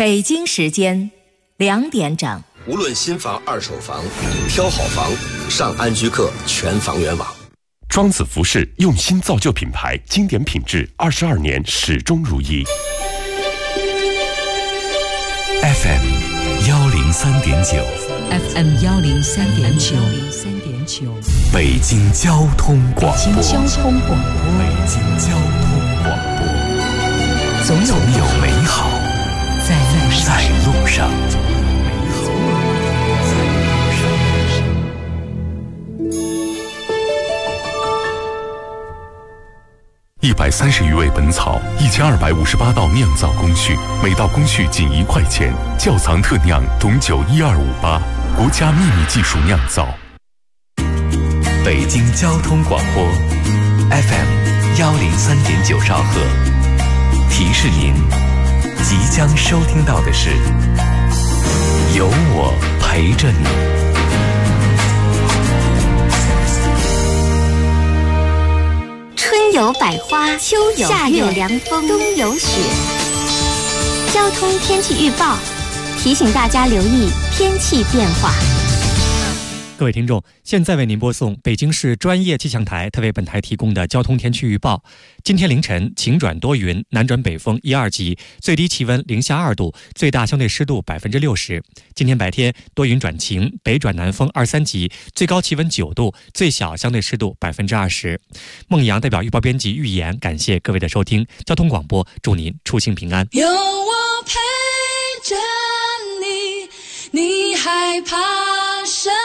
北京时间2点整。 无论新房、二手房，挑好房，上安居客全房源网。 庄子服饰用心造就品牌，经典品质，22年始终如一。 FM 103.9 FM 103.9 北京交通广播。 北京交通广播。 北京交通广播。总有美好在路上。130余味本草，1258道酿造工序，每道工序仅1块钱。窖藏特酿董酒12588，国家秘密技术酿造。北京交通广播 FM 103.9兆赫，提示您即将收听到的是有我陪着你。 春有百花，秋有夏有凉风，冬有雪。交通天气预报提醒大家留意天气变化。 各位听众，现在为您播送北京市专业气象台特为本台提供的交通天气预报。今天凌晨晴转多云，南转北风1、2级，最低气温0下2度，最大相对湿度60%。今天白天多云转晴，北转南风2、3级，最高气温9度，最小相对湿度20%。孟阳代表预报编辑预言，感谢各位的收听。交通广播，祝您出行平安。 有我陪着你，你害怕什么？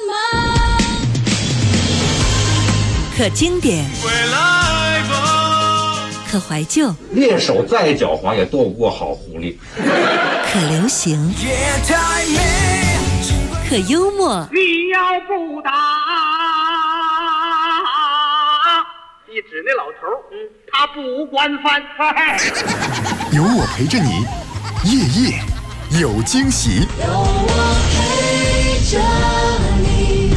可经典，可怀旧， 猎手再狡猾也斗不过好狐狸。 可流行，可幽默。 你要不打，一指那老头，他不惯犯。 有我陪着你，夜夜有惊喜。 有我陪着你。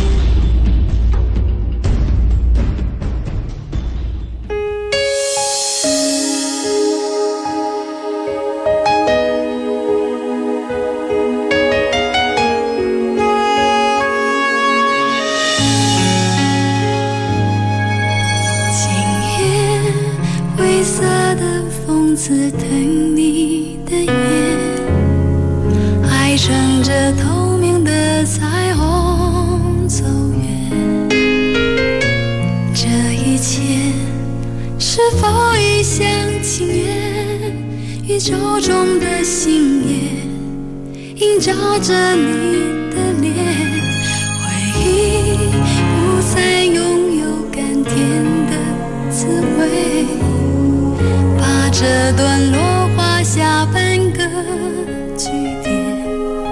刺疼你的眼，爱乘着透明的彩虹走远，这一切是否一厢情愿？宇宙中的星夜映照着你的脸，回忆不再拥有甘甜的滋味，这段落画下半个句点，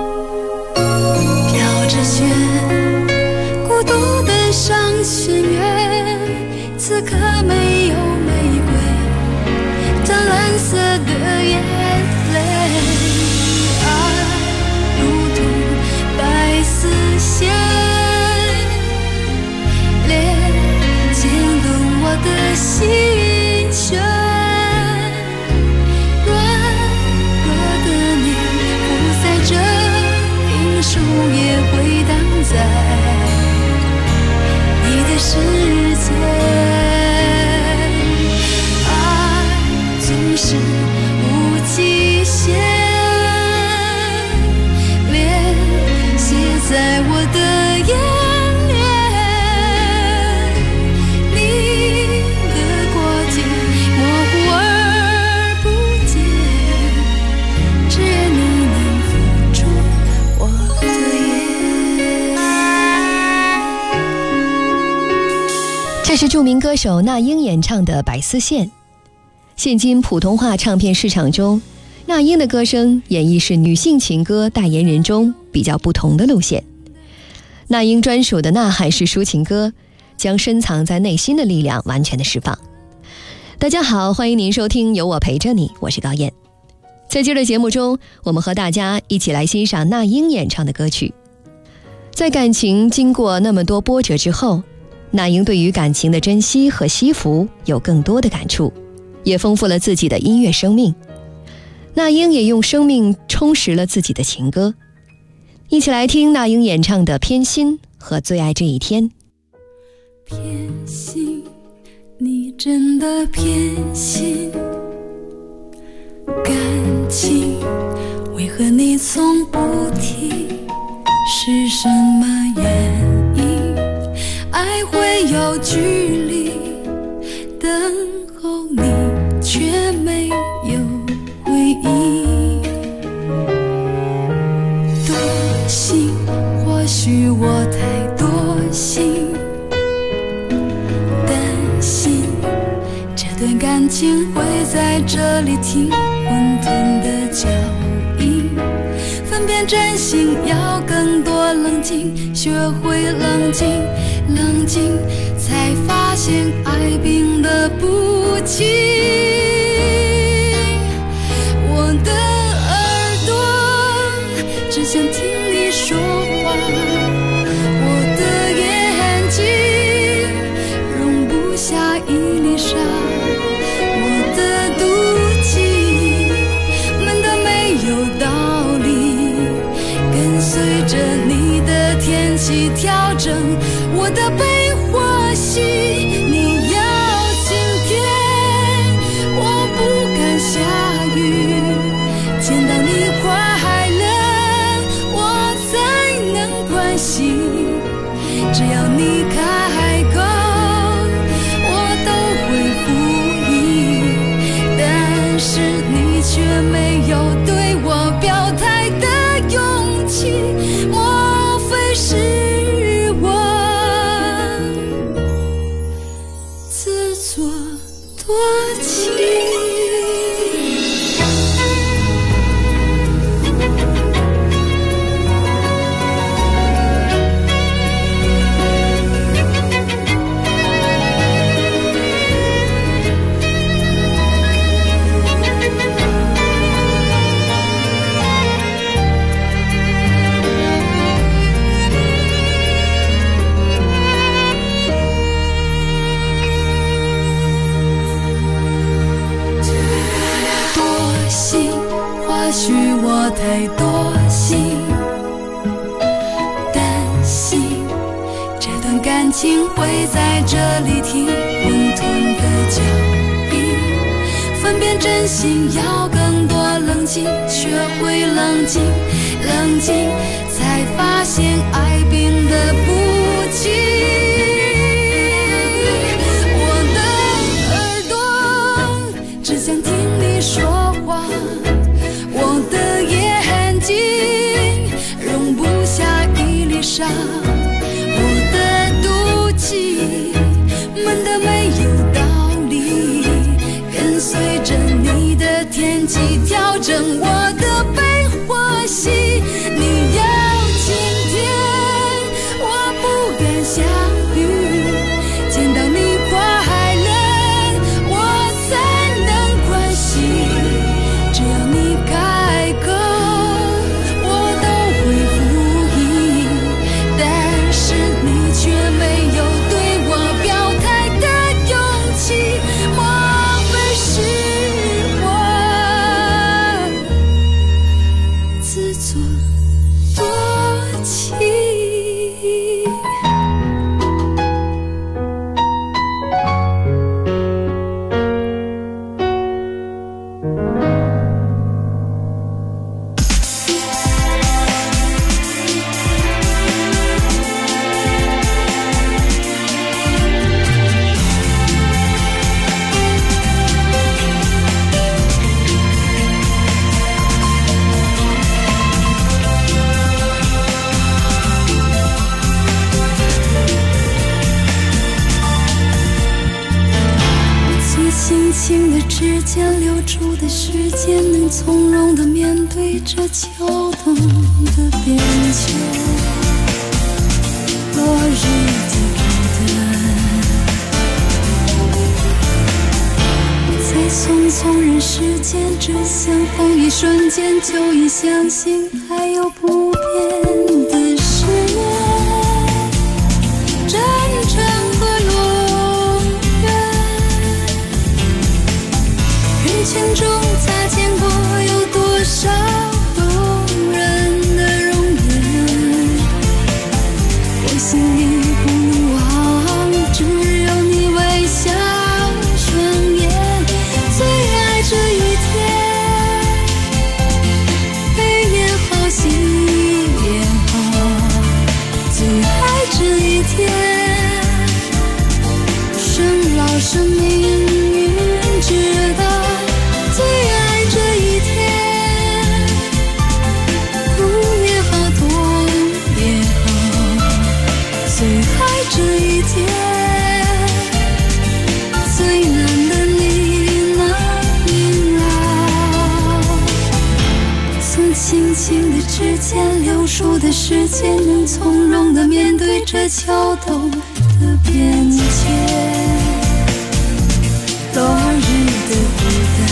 飘着雪，孤独的上弦月，此刻没有玫瑰，湛蓝色的眼泪，爱如同白丝线，连牵动我的心弦。树叶回荡在你的世界，爱总是无极限，连写在我的眼帘，你的过境模糊而不见，只愿你能付出这是著名歌手那英演唱的《白丝线》。现今普通话唱片市场中，那英的歌声演绎是女性情歌代言人中比较不同的路线。那英专属的呐喊式抒情歌，将深藏在内心的力量完全的释放。大家好，欢迎您收听有我陪着你，我是高燕。在今儿的节目中，我们和大家一起来欣赏那英演唱的歌曲。在感情经过那么多波折之后，那英对于感情的珍惜和惜福有更多的感触，也丰富了自己的音乐生命。那英也用生命充实了自己的情歌。一起来听那英演唱的《偏心》和《最爱这一天》。 偏心，你真的偏心，感情为何你从不提？是什么原因？爱会有距离，等候你却没有回应。多心，或许我太多心，担心这段感情会在这里停，混沌的脚印，分辨真心要更多冷静，学会冷静，冷静才发现爱冰得不轻。我的耳朵只想听你说话，我的眼睛容不下一粒沙，我的妒忌闷得没有道理，跟随着你的天气调整我的悲或喜。你要晴天，我不敢下雨，见到你快乐我才能关心，只要你开口我都会复议，但是你却没有对我表态的勇气，莫非是我自作多情？或许我太多心，担心这段感情会在这里停，混沌的脚印，分辨真心要更多冷静，学会冷静，冷静才发现爱冰得不轻。我的耳朵只想听你说话，我的眼睛容不下一粒沙，我的妒忌闷得没有道理，跟随着你的天气调整我的悲或喜。你要晴天，我不敢下雨，见到你快乐我才能关心，只要你开口我都会复议，但是你却没有对我表态的勇气，莫非是我自作多情？轻轻的指尖流出的时间，能从容的面对这秋冬的边界，落日的孤单，在匆匆人世间，只相逢一瞬间，就已相信还有不变的誓言，真诚和永远。人群中擦肩过有多少冬之间流出的时间，能从容地面对这桥头的变迁。落日的孤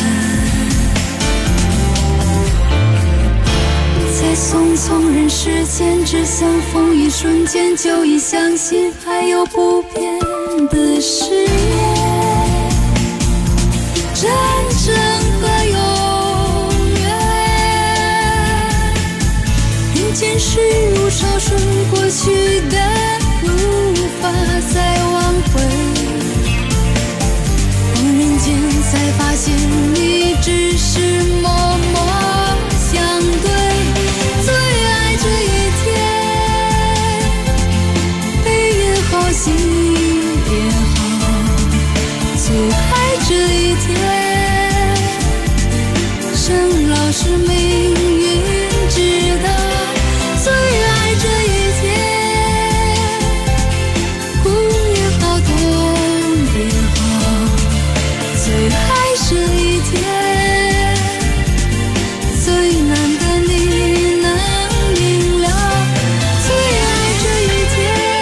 单，在匆匆人世间，只相逢一瞬间，就已相信还有不变的誓言。真正和永远，人间事如潮水，过去的无法再挽回。恍然间才发现，你只是默默相对。最爱这一天，悲也好，喜也好，最爱这一天。生老是命运知道，最爱这一天，苦也好，痛也好，最爱这一天，最难的你能明了，最爱这一天。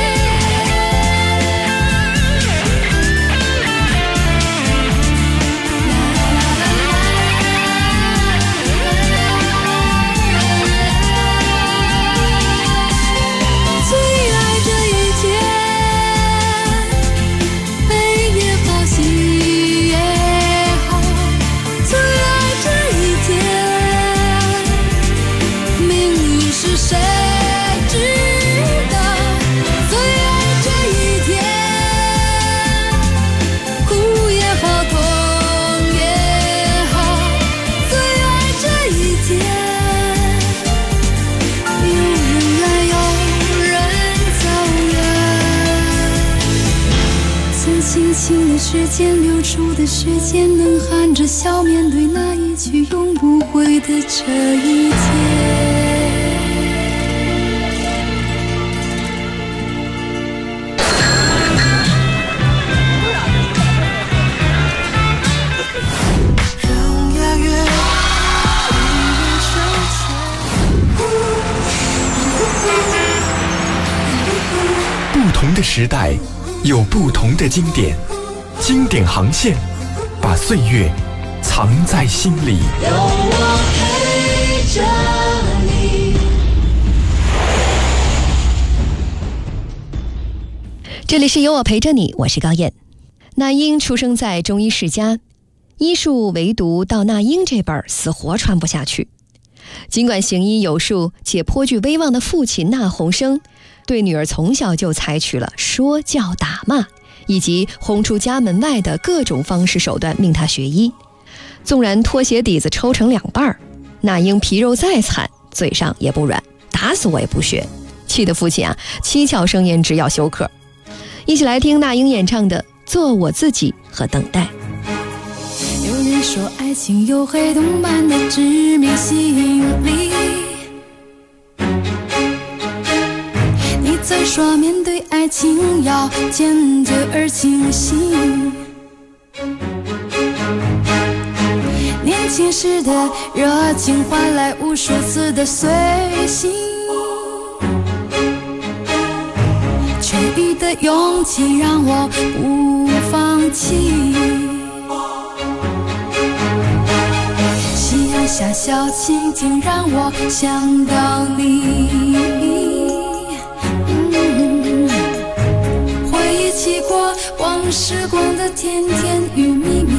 时间流出的时间，能含着笑面对那一句永不悔的这一天。 不同的时代有不同的经典，经典航线，把岁月藏在心里。 有我陪着你。 这里是有我陪着你，我是高燕。那英出生在中医世家，医术唯独到那英这辈儿死活传不下去。尽管行医有术且颇具威望的父亲那鸿生，对女儿从小就采取了说教打骂以及轰出家门外的各种方式手段，命他学医。纵然拖鞋底子抽成两半，那英皮肉再惨，嘴上也不软，打死我也不学。气得父亲七窍生烟，只要休克。一起来听那英演唱的《做我自己》和《等待》。 有人说爱情有黑洞般的致命吸引力，你在说面对爱情要坚决而清醒。年轻时的热情换来无数次的随性，缺余的勇气让我不放弃。夕阳下小蜻蜓让我想到你，回忆起过往时光的甜甜与蜜蜜。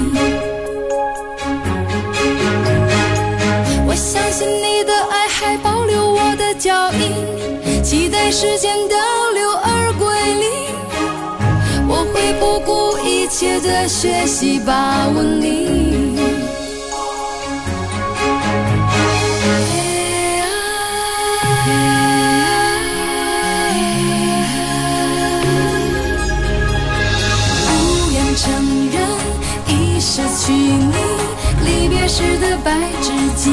我相信你的爱还保留我的脚印，期待时间倒流而归零。我会不顾一切的学习把握你。不愿承认已失去你，离别时的白纸巾，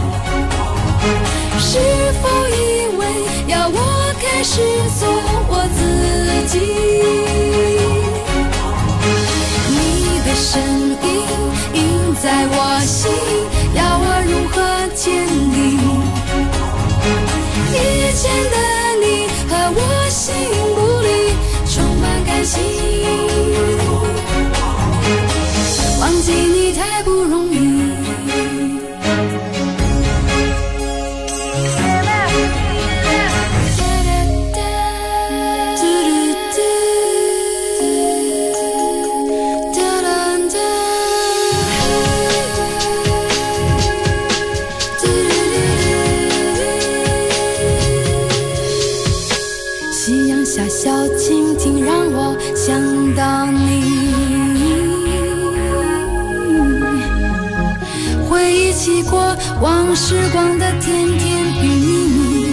是否以为要我开始做我自己？你的身影印在我心，要我如何坚定？ 们一起过往时光的甜甜与蜜蜜。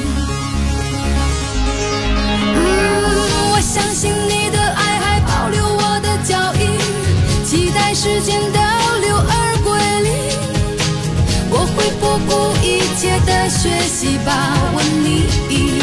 我相信你的爱还保留我的脚印，期待时间倒流而归零。我会不顾一切的学习把握你。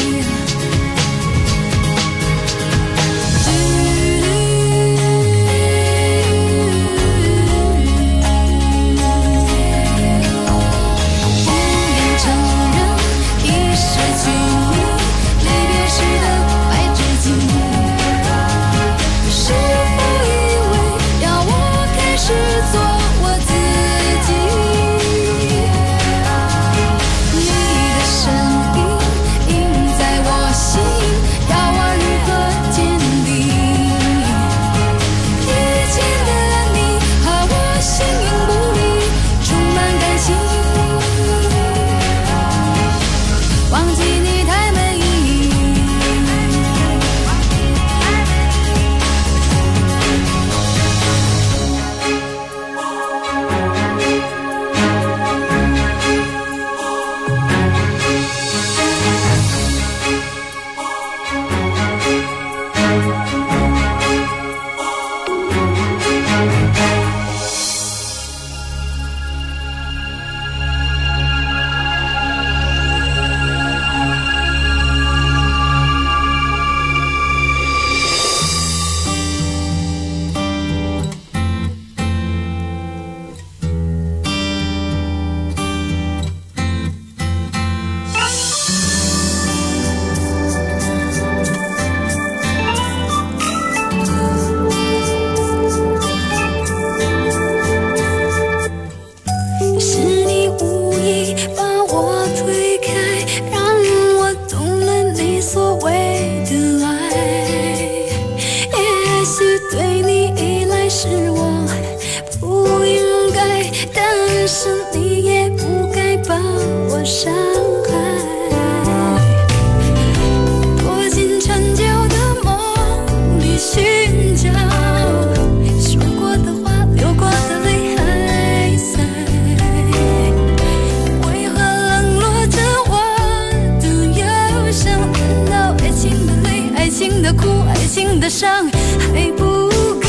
伤还不够，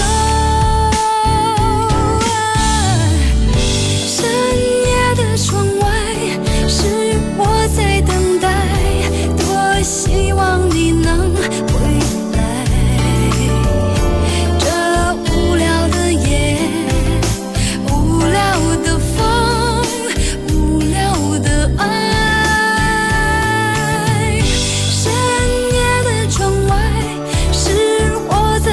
深夜的窗外是我在等待，多希望你能回来。这无聊的夜，无聊的风，无聊的爱，深夜的窗外是我在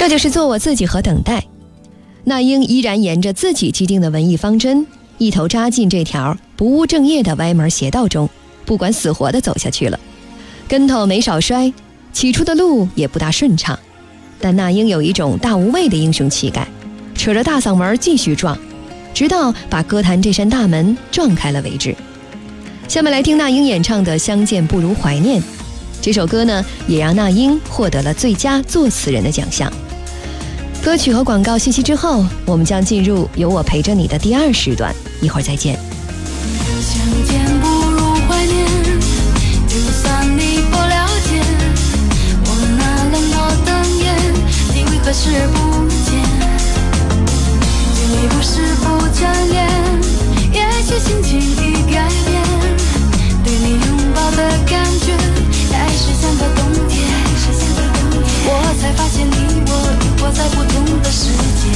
这就是做我自己和等待。那英依然沿着自己既定的文艺方针，一头扎进这条不务正业的歪门邪道中，不管死活地走下去了。跟头没少摔，起初的路也不大顺畅，但那英有一种大无畏的英雄气概，扯着大嗓门继续撞，直到把歌坛这扇大门撞开了为止。下面来听那英演唱的《相见不如怀念》，这首歌呢，也让那英获得了最佳作词人的奖项。歌曲和广告信息之后，我们将进入有我陪着你的第2时段，一会儿再见。 相见不如怀念，就算你不了解我那冷漠的眼，你为何视不见？你不是不眷恋，也许心情已改变，对你拥抱的感觉还是像个冬天，我才发现你我已活在不同的世界。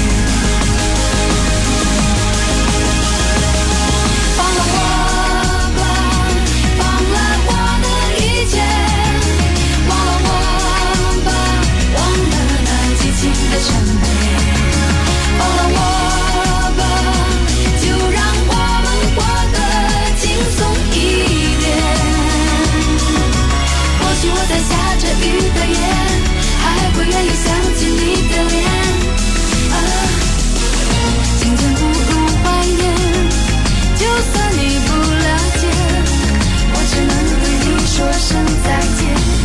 放了我吧，放了我的一切，忘了我吧，忘了那激情的沉醉。放了我吧，就让我们活得轻松一点。或许我在下着雨的夜，还会愿意想起你的脸。相见不如怀念，就算你不了解，我只能对你说声再见。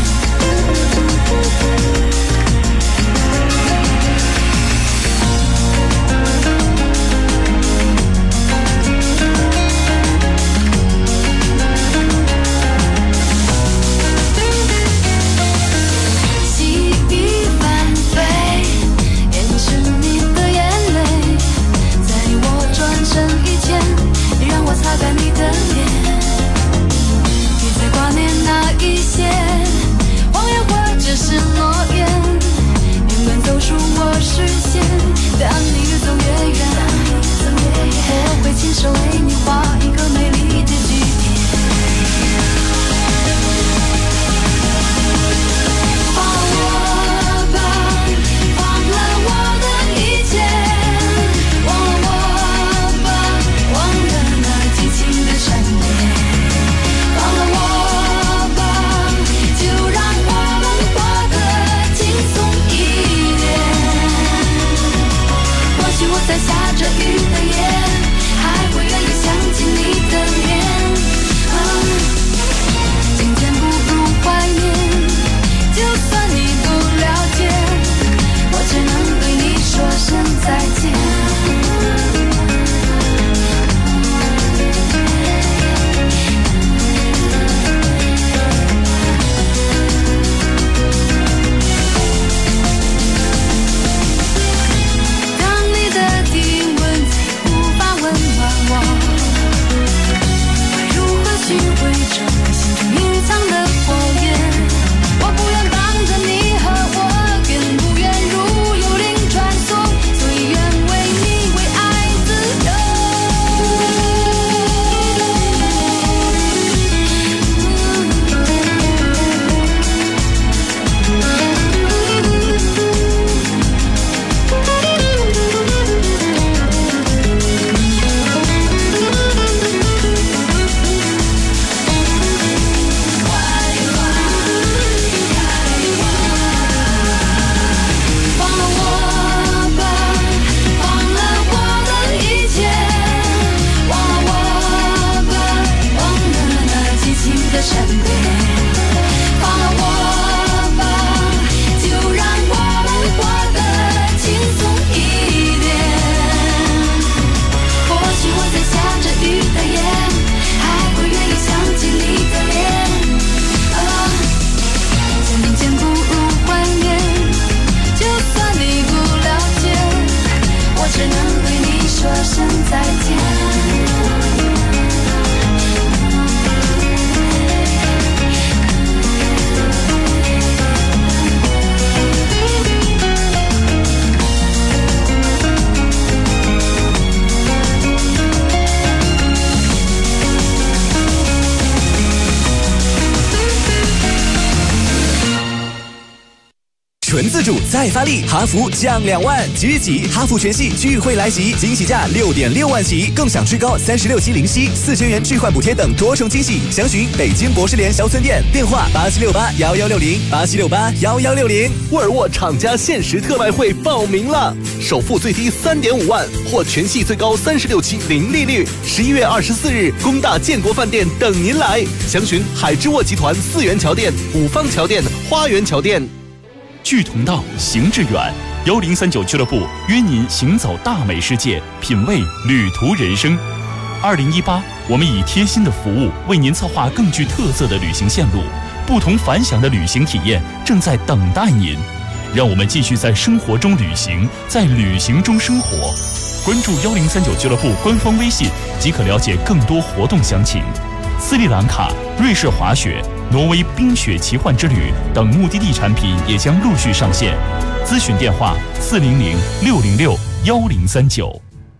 纯自主再发力，哈弗降2万，即日起哈弗全系聚会来袭，惊喜价6.6万起，更享最高36期零息，4000元置换补贴等多重惊喜。详询北京博士联小村店，电话87681160，87681160。 沃尔沃厂家限时特卖会报名了，首付最低3.5万，或全系最高36期零利率。11月24日，工大建国饭店等您来。详询海之沃集团4元桥店、五方桥店、花园桥店。 聚同道，行致远，1039俱乐部约您行走大美世界，品味旅途人生。2018，我们以贴心的服务为您策划更具特色的旅行线路，不同凡响的旅行体验正在等待您。让我们继续在生活中旅行，在旅行中生活。关注1039俱乐部官方微信即可了解更多活动详情。斯里兰卡、瑞士滑雪、挪威冰雪奇幻之旅等目的地产品也将陆续上线。咨询电话400-606-1039。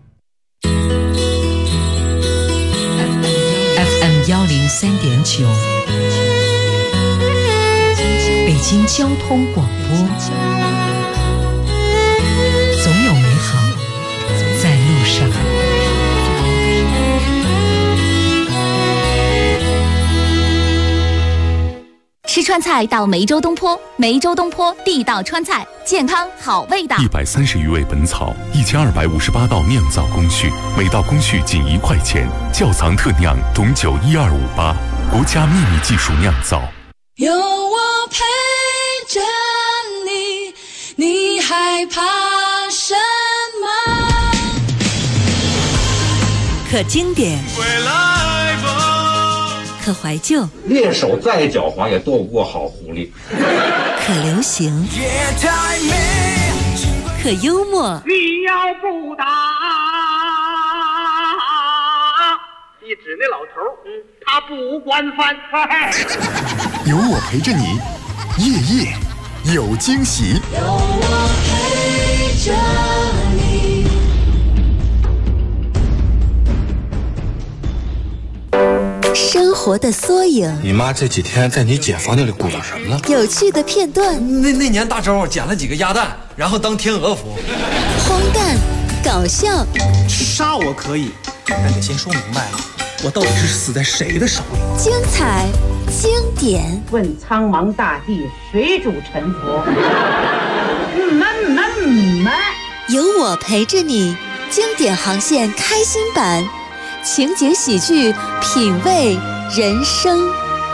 FM 103.9，北京交通广播，总有美好在路上。 吃川菜到梅州东坡，梅州东坡地道川菜，健康好味道。 130余味本草，1258道酿造工序，每道工序仅1块钱，窖藏特酿董酒12588，国家秘密技术酿造。 有我陪着你，你害怕什么？ 可经典，可怀旧， 猎手再狡猾也斗不过好狐狸。 可流行，可幽默。 你要不打，一指那老头，他不管饭。 有我陪着你，夜夜有惊喜。 有我陪着你。 生活的缩影， 你妈这几天在你姐房间里鼓捣什么了？ 有趣的片段。 那年大周捡了几个鸭蛋，然后当天鹅服。 荒诞，搞笑。 杀我可以，但得先说明白了，我到底是死在谁的手里？ 精彩，经典。 问苍茫大地，谁主沉浮？ 有我陪着你，经典航线开心版。情景喜剧，品味人生。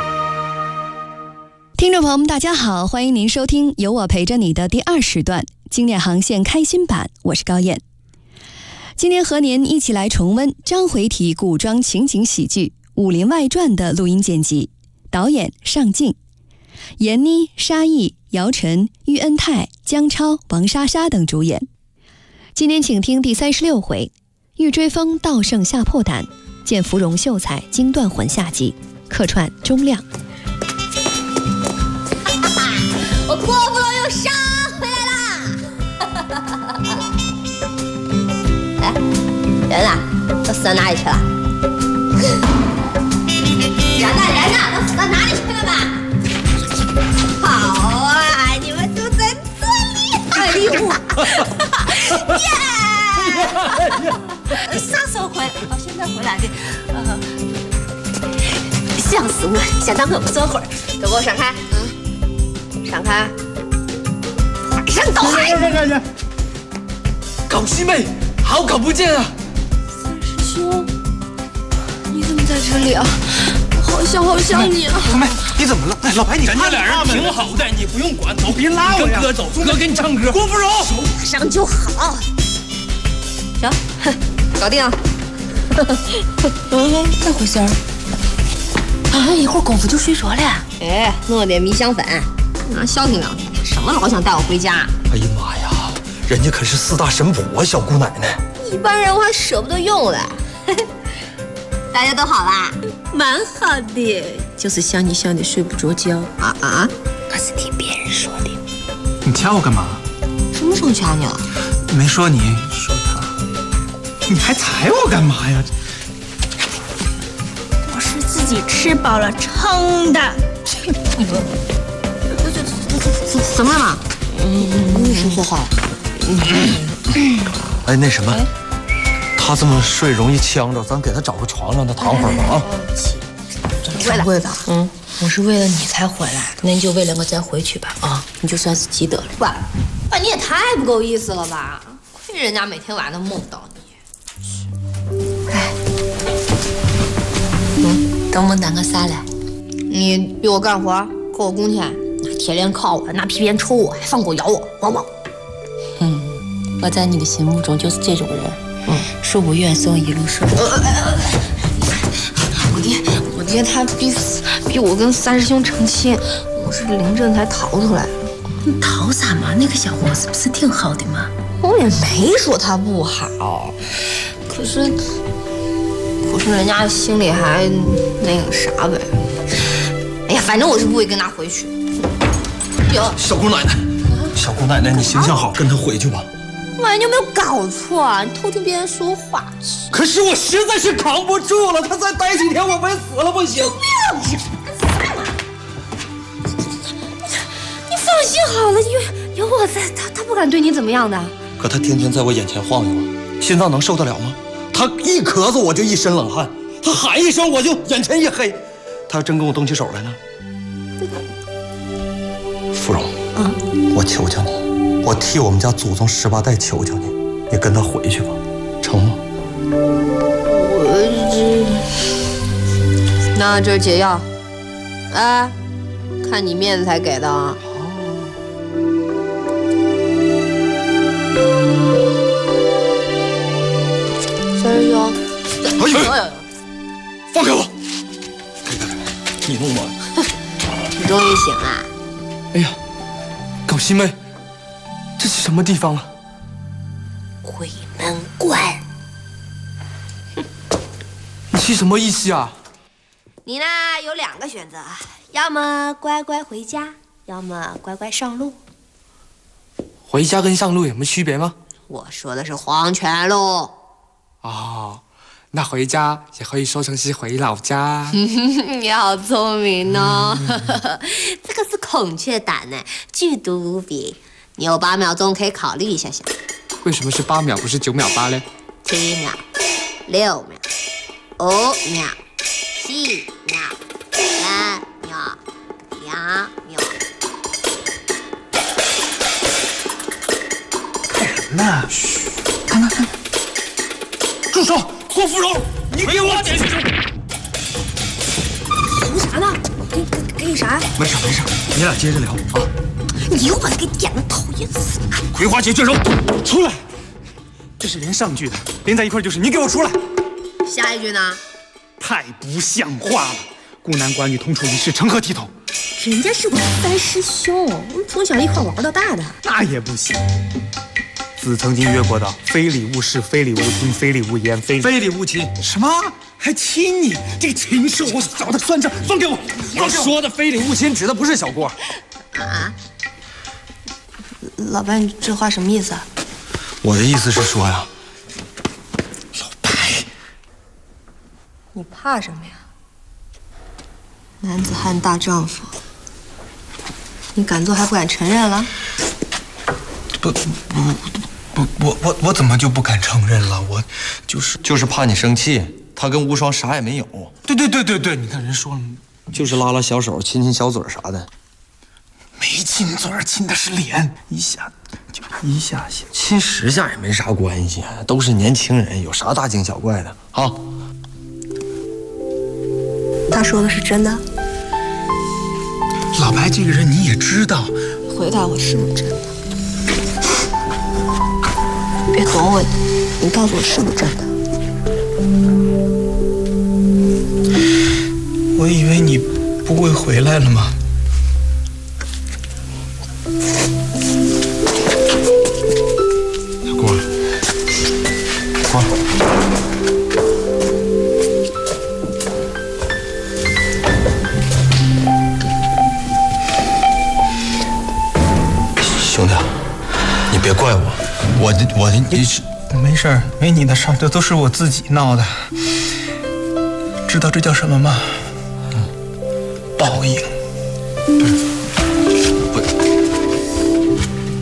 听众朋友们，大家好，欢迎您收听《有我陪着你》的第2时段经典航线开心版，我是高燕。今天和您一起来重温章回体古装情景喜剧《武林外传》的录音剪辑，导演尚敬，闫妮、沙溢、姚晨、喻恩泰、姜超、王莎莎等主演。今天请听第36回。欲追风倒胜吓破胆，见芙蓉秀才惊断魂下集，客串钟亮。 我郭芙蓉又杀回来啦！哎，人呢？都死到哪里去了？人呢？都死到哪里去了吧？好啊，你们都在这里！哎呦，耶！啥时候回来？哦，现在回来的。想死我！先当我们坐会儿，都给我闪开！闪开！闪倒海！ 搞西妹，好久不见啊！ 师兄，你怎么在这里啊？我好想你啊！ 小妹，你怎么了？哎，老白，你人家俩人挺好的，你不用管，走，别拉我呀！跟哥走，哥给你唱歌。郭芙蓉， 马上就好。行，搞定。 咋回事儿？啊，一会儿功夫就睡着了。 哎，弄了点迷香粉，消停了。什么老想带我回家？ 哎呀妈呀，人家可是4大神补啊，小姑奶奶。 一般人我还舍不得用嘞。大家都好啦？ 蛮好的，就是想你睡不着觉。 可是听别人说的。 你掐我干嘛？ 什么时候掐你了？ 没说你，说他。你还踩我干嘛呀？ 我是自己吃饱了撑的。 怎么了嘛？ 说错话了。 哎，那什么，他这么睡容易呛着，咱给他找个床让他躺会儿吧啊。 掌柜的，我是为了你才回来，那你就为了我再回去吧啊，你就算是积德了。 爸，你也太不够意思了吧？亏人家每天晚上都梦到你。 哎，等梦到个啥嘞？ 你逼我干活，扣我工钱，贴脸靠我，拿皮鞭抽我，还放狗咬我，王八。 我在你的心目中就是这种人，恕不愿送一路顺。 我爹他逼我跟三师兄成亲，我是临阵才逃出来的。 你逃啥嘛？那个小伙子不是挺好的吗？ 我也没说他不好，可是人家心里还那个啥呗。哎呀，反正我是不会跟他回去。有小姑奶奶，小姑奶奶，你形象好，跟他回去吧。 妈，你有没有搞错？你偷听别人说话。 可是我实在是扛不住了，他再待几天，我非死了不行。 你放心好了，有我在，他不敢对你怎么样的。 可他天天在我眼前晃悠啊，心脏能受得了吗？他一咳嗽我就一身冷汗，他喊一声我就眼前一黑。他要真跟我动起手来呢？芙蓉，我求求你。我替我们家祖宗18代求求你，你跟他回去吧，成吗？ 那这是解药，哎，看你面子才给的啊。三师兄， 哎，放开我！你弄我！ 你终于醒了。 哎呀，狗西妹。这是什么地方啊？ 鬼门关。 你是什么意思啊？ 你呢有2个选择，要么乖乖回家，要么乖乖上路。 回家跟上路有什么区别吗？ 我说的是黄泉路。 哦，那回家也可以说成是回老家。 你好聪明哦，这个是孔雀胆呢，剧毒无比。你有8秒钟可以考虑一下下。 为什么是8秒不是9秒8嘞 ？7秒、6秒、5秒、7秒、3秒、2秒。 干什么呢？嘘，看。住手！霍芙蓉，你给我点！ 图啥呢？给你啥呀？ 没事，你俩接着聊啊。 你又把他给点了，讨厌死了！ 葵花姐，卷手，出来！这是连上句的，连在一块就是你给我出来！ 下一句呢？ 太不像话了！孤男寡女同处一室，成何体统？ 人家是我三师兄，我们从小一块玩到大的。 那也不行。子曾经曰过道：非礼勿视，非礼勿听，非礼勿言，非礼勿亲。什么？还亲你？这个禽兽，我找他算账！放给我！我说的非礼勿亲，指的不是小郭。 啊？老白，你这话什么意思啊？ 我的意思是说呀，老白， 你怕什么呀？男子汉大丈夫，你敢做还不敢承认了？ 我怎么就不敢承认了？我就是怕你生气。他跟无双啥也没有。对，你看人说了，就是拉拉小手、亲亲小嘴啥的。没亲嘴，亲的是脸，一下就一下，亲10下也没啥关系，都是年轻人，有啥大惊小怪的啊？ 他说的是真的？ 老白这个人你也知道， 回答我是不是真的？别躲我，你告诉我是不是真的？ 我以为你不会回来了吗？过来。兄弟，你别怪我的你是没事儿，没你的事儿，这都是我自己闹的。知道这叫什么吗？报应。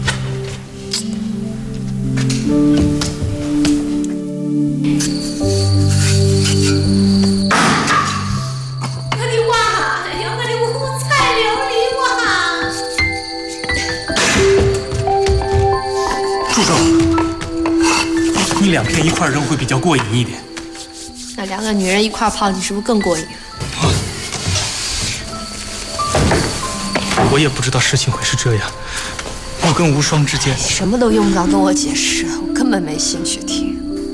说，你2片一块扔会比较过瘾一点。 那2个女人一块泡，你是不是更过瘾？ 我也不知道事情会是这样。我跟无双之间， 你什么都用不着跟我解释，我根本没兴趣听。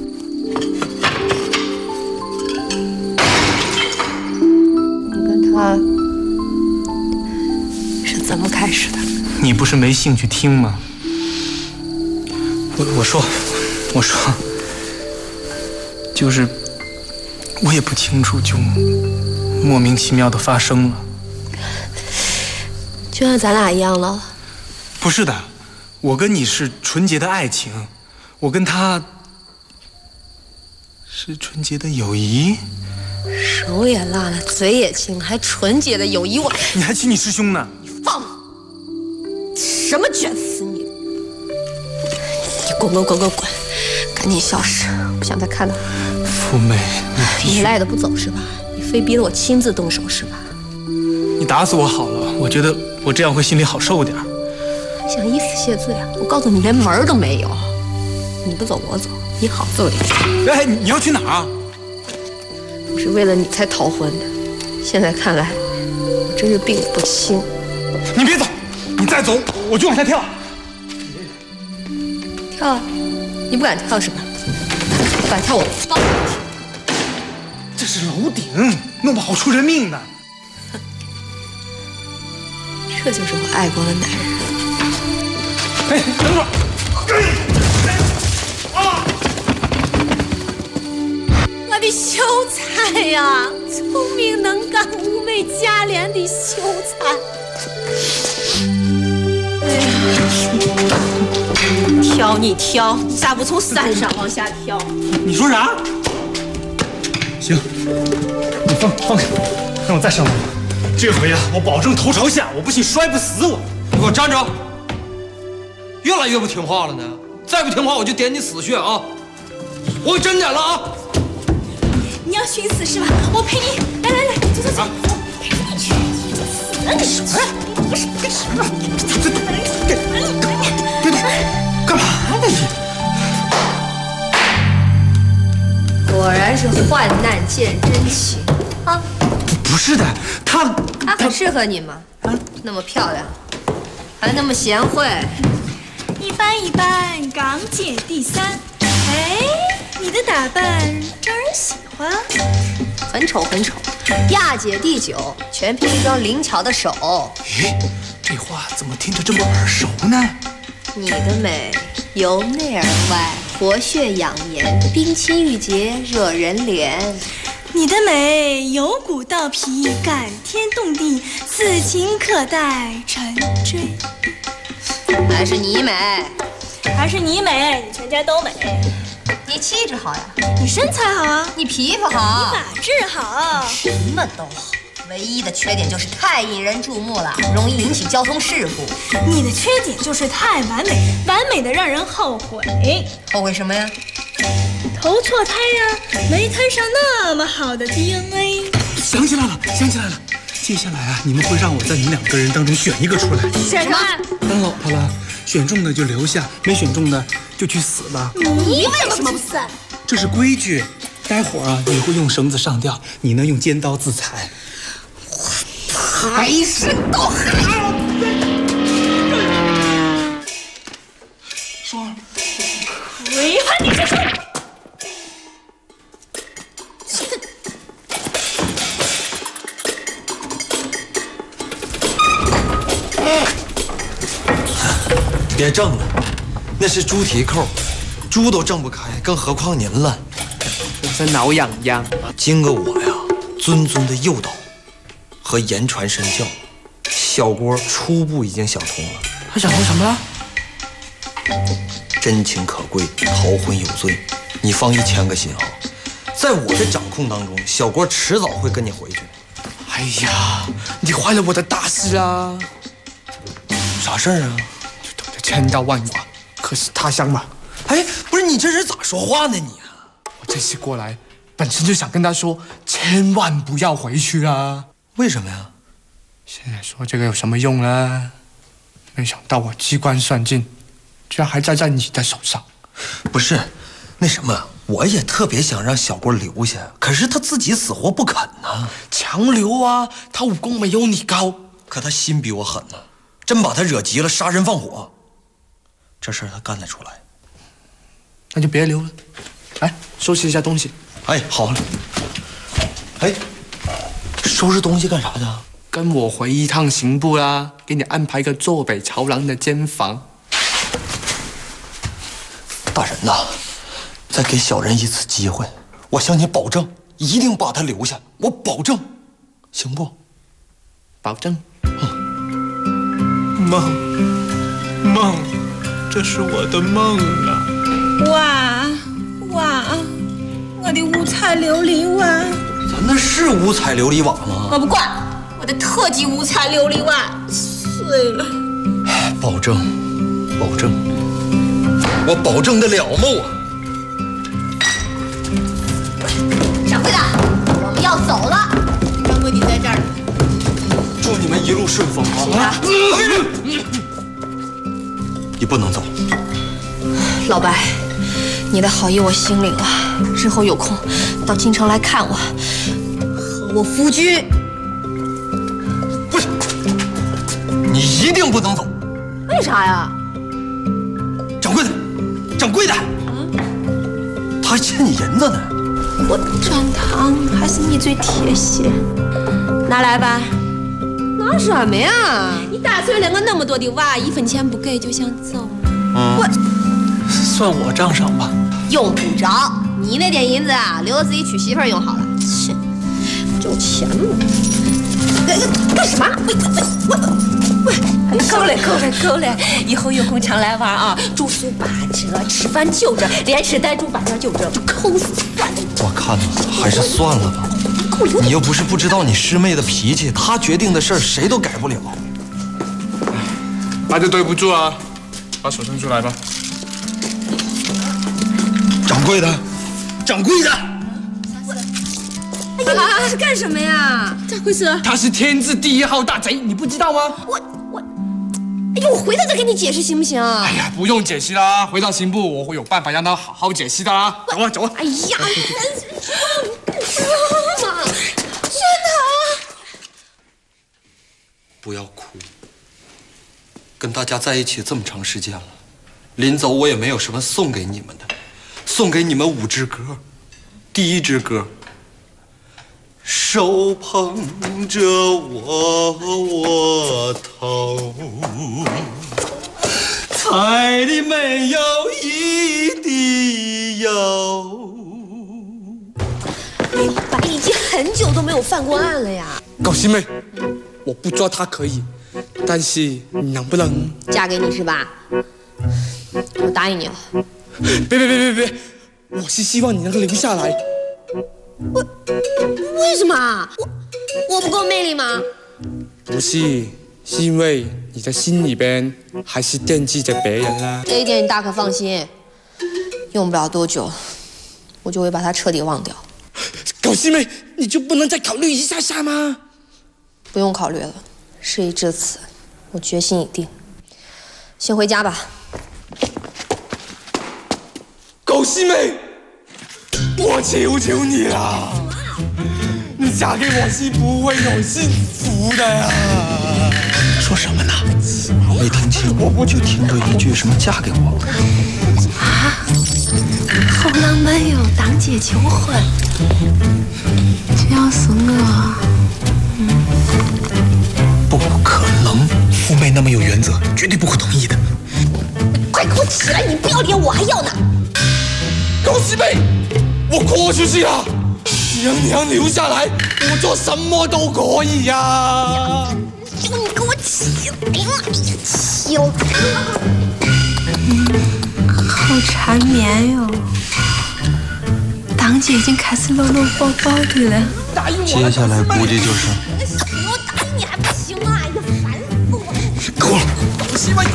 你跟他是怎么开始的？ 你不是没兴趣听吗？我说，就是我也不清楚，就莫名其妙的发生了。 就像咱俩一样了。 不是的，我跟你是纯洁的爱情，我跟他是纯洁的友谊。 手也辣了，嘴也亲，还纯洁的友谊， 你还娶你师兄呢？ 你放了！什么卷死你！你滚！赶紧消失！不想再看到你。 富美， 你赖着不走是吧？你非逼着我亲自动手是吧？ 你打死我好了，我觉得我这样会心里好受点。 想以死谢罪啊！我告诉你，连门都没有。你不走我走，你好揍点。 哎，你要去哪儿啊？ 我是为了你才逃婚的，现在看来，我真是病得不轻。 你别走，你再走我就往下跳。 跳啊！你不敢跳是吧？不敢跳我放你跳。 这是楼顶，弄不好出人命的。 这就是我爱过的男人。 哎，等会儿！ 我的秀才呀，聪明能干、妩媚佳莲的秀才。哎呀，挑你挑，你咋不从山上往下跳？ 你说啥？行，你放开，让我再上楼。这回呀，我保证头朝下，我不信摔不死我。 你给我站着！越来越不听话了呢，再不听话我就点你死穴啊！我可真点了啊！ 你要寻死是吧？我陪你，来，走，我陪你去，死了你说！哎，不是， 干嘛呢你？ 果然是患难见真情啊！ 不是的，他很适合你嘛，那么漂亮，还那么贤惠。 一般，港姐第3。哎，你的打扮招人喜欢。 很丑，亚姐第9，全凭一双灵巧的手。 咦，这话怎么听着这么耳熟呢？ 你的美由内而外，活血养颜，冰清玉洁，惹人怜。 你的美由骨到皮，感天动地，此情可待成追。 还是你美， 你全家都美。 你气质好呀， 你身材好啊， 你皮肤好， 你法治好， 什么都好。唯一的缺点就是太引人注目了，容易引起交通事故。 你的缺点就是太完美，完美的让人后悔。 后悔什么呀？ 投错胎呀，没摊上那么好的 DNA。 想起来了，接下来啊，你们会让我在你们2个人当中选一个出来。 选什么？ 当老婆了，选中的就留下，没选中的就去死吧。 你为什么不死？ 这是规矩。待会儿啊，你会用绳子上吊，你呢用尖刀自裁。 还是都好。 说， 违反你之处。 别挣了，那是猪蹄扣，猪都挣不开，更何况您了。 我在挠痒痒。 经过我呀谆谆的诱导和言传身教，小郭初步已经想通了。 他想通什么了？ 真情可贵，逃婚有罪。你放1000个心啊，在我的掌控当中，小郭迟早会跟你回去。 哎呀，你坏了我的大事啊！ 啥事儿啊？ 千刀万剐，可是他乡嘛。 哎，不是你这人咋说话呢你啊？ 我这次过来，本身就想跟他说，千万不要回去啊。 为什么呀？ 现在说这个有什么用呢？没想到我机关算尽， 居然还在你的手上。 不是，那什么，我也特别想让小郭留下，可是他自己死活不肯呢。 强留啊，他武功没有你高， 可他心比我狠呢，真把他惹急了，杀人放火，这事儿他干得出来。 那就别留了，来收拾一下东西。 哎，好了。哎，收拾东西干啥的？ 跟我回一趟刑部啦，给你安排个坐北朝南的间房。 大人呐，再给小人一次机会，我向你保证，一定把他留下，我保证，行不？ 保证。 梦，这是我的梦啊！ 哇，我的五彩琉璃瓦！ 咱那是五彩琉璃瓦吗？ 我不管，我的特级五彩琉璃瓦碎了。 保证，我保证得了吗？我。 掌柜的，我们要走了。掌柜，你在这儿。 祝你们一路顺风啊！你不能走。 老白，你的好意我心领了，之后有空到京城来看我，和我夫君。 不行，你一定不能走。 为啥呀？ 掌柜的，他还欠你银子呢。 我转堂还是你最贴心，拿来吧。拿什么呀？你打碎了我那么多的瓦，1分钱不给就想走？我算我账上吧。 用不着，你那点银子啊，留着自己娶媳妇儿用好了。切，不有钱吗？干什么？喂！够了！以后有空常来玩啊！住宿8折，吃饭9折，连吃带住8折9折，抠死算了！ 我看呢，还是算了吧。你又不是不知道你师妹的脾气，她决定的事儿谁都改不了。 那就对不住啊，把手伸出来吧。 掌柜的！ 哎呀，这是干什么呀？咋回事？ 他是天字第1号大贼，你不知道吗？ 哎呦，我回头再给你解释行不行？ 哎呀，不用解释啦，回到刑部我会有办法让他好好解释的啦。走啊！ 哎呀，妈，轩堂， 不要哭。跟大家在一起这么长时间了，临走我也没有什么送给你们的，送给你们5支歌。第1支歌。手捧着窝头，菜里没有一滴油。 爸已经很久都没有犯过案了呀。 高师妹，我不抓他可以，但是你能不能嫁给你是吧？我答应你了。 别！我是希望你能够留下来。 为什么？我不够魅力吗？ 不是，是因为你的心里边还是惦记着别人啦。 这一点你大可放心，用不了多久，我就会把他彻底忘掉。 高师妹，你就不能再考虑一下吗？ 不用考虑了，事已至此，我决心已定。先回家吧。 高师妹，我求求你了，你嫁给我是不会有幸福的呀！ 说什么呢？没听清，我就听着一句什么嫁给我啊！后浪漫有当姐求婚，要是我， 不可能，富妹那么有原则，绝对不会同意的。 快给我起来！你不要脸，我还要呢！ 高师妹，我豁出去了，只要你能留下来，我做什么都可以呀！ 就你给我起来了，起来！好缠绵哟，当姐已经开始搂搂抱抱的了。 接下来估计就是…… 我打你还不行吗？哎呀，烦死我了！ 够了， 高师妹，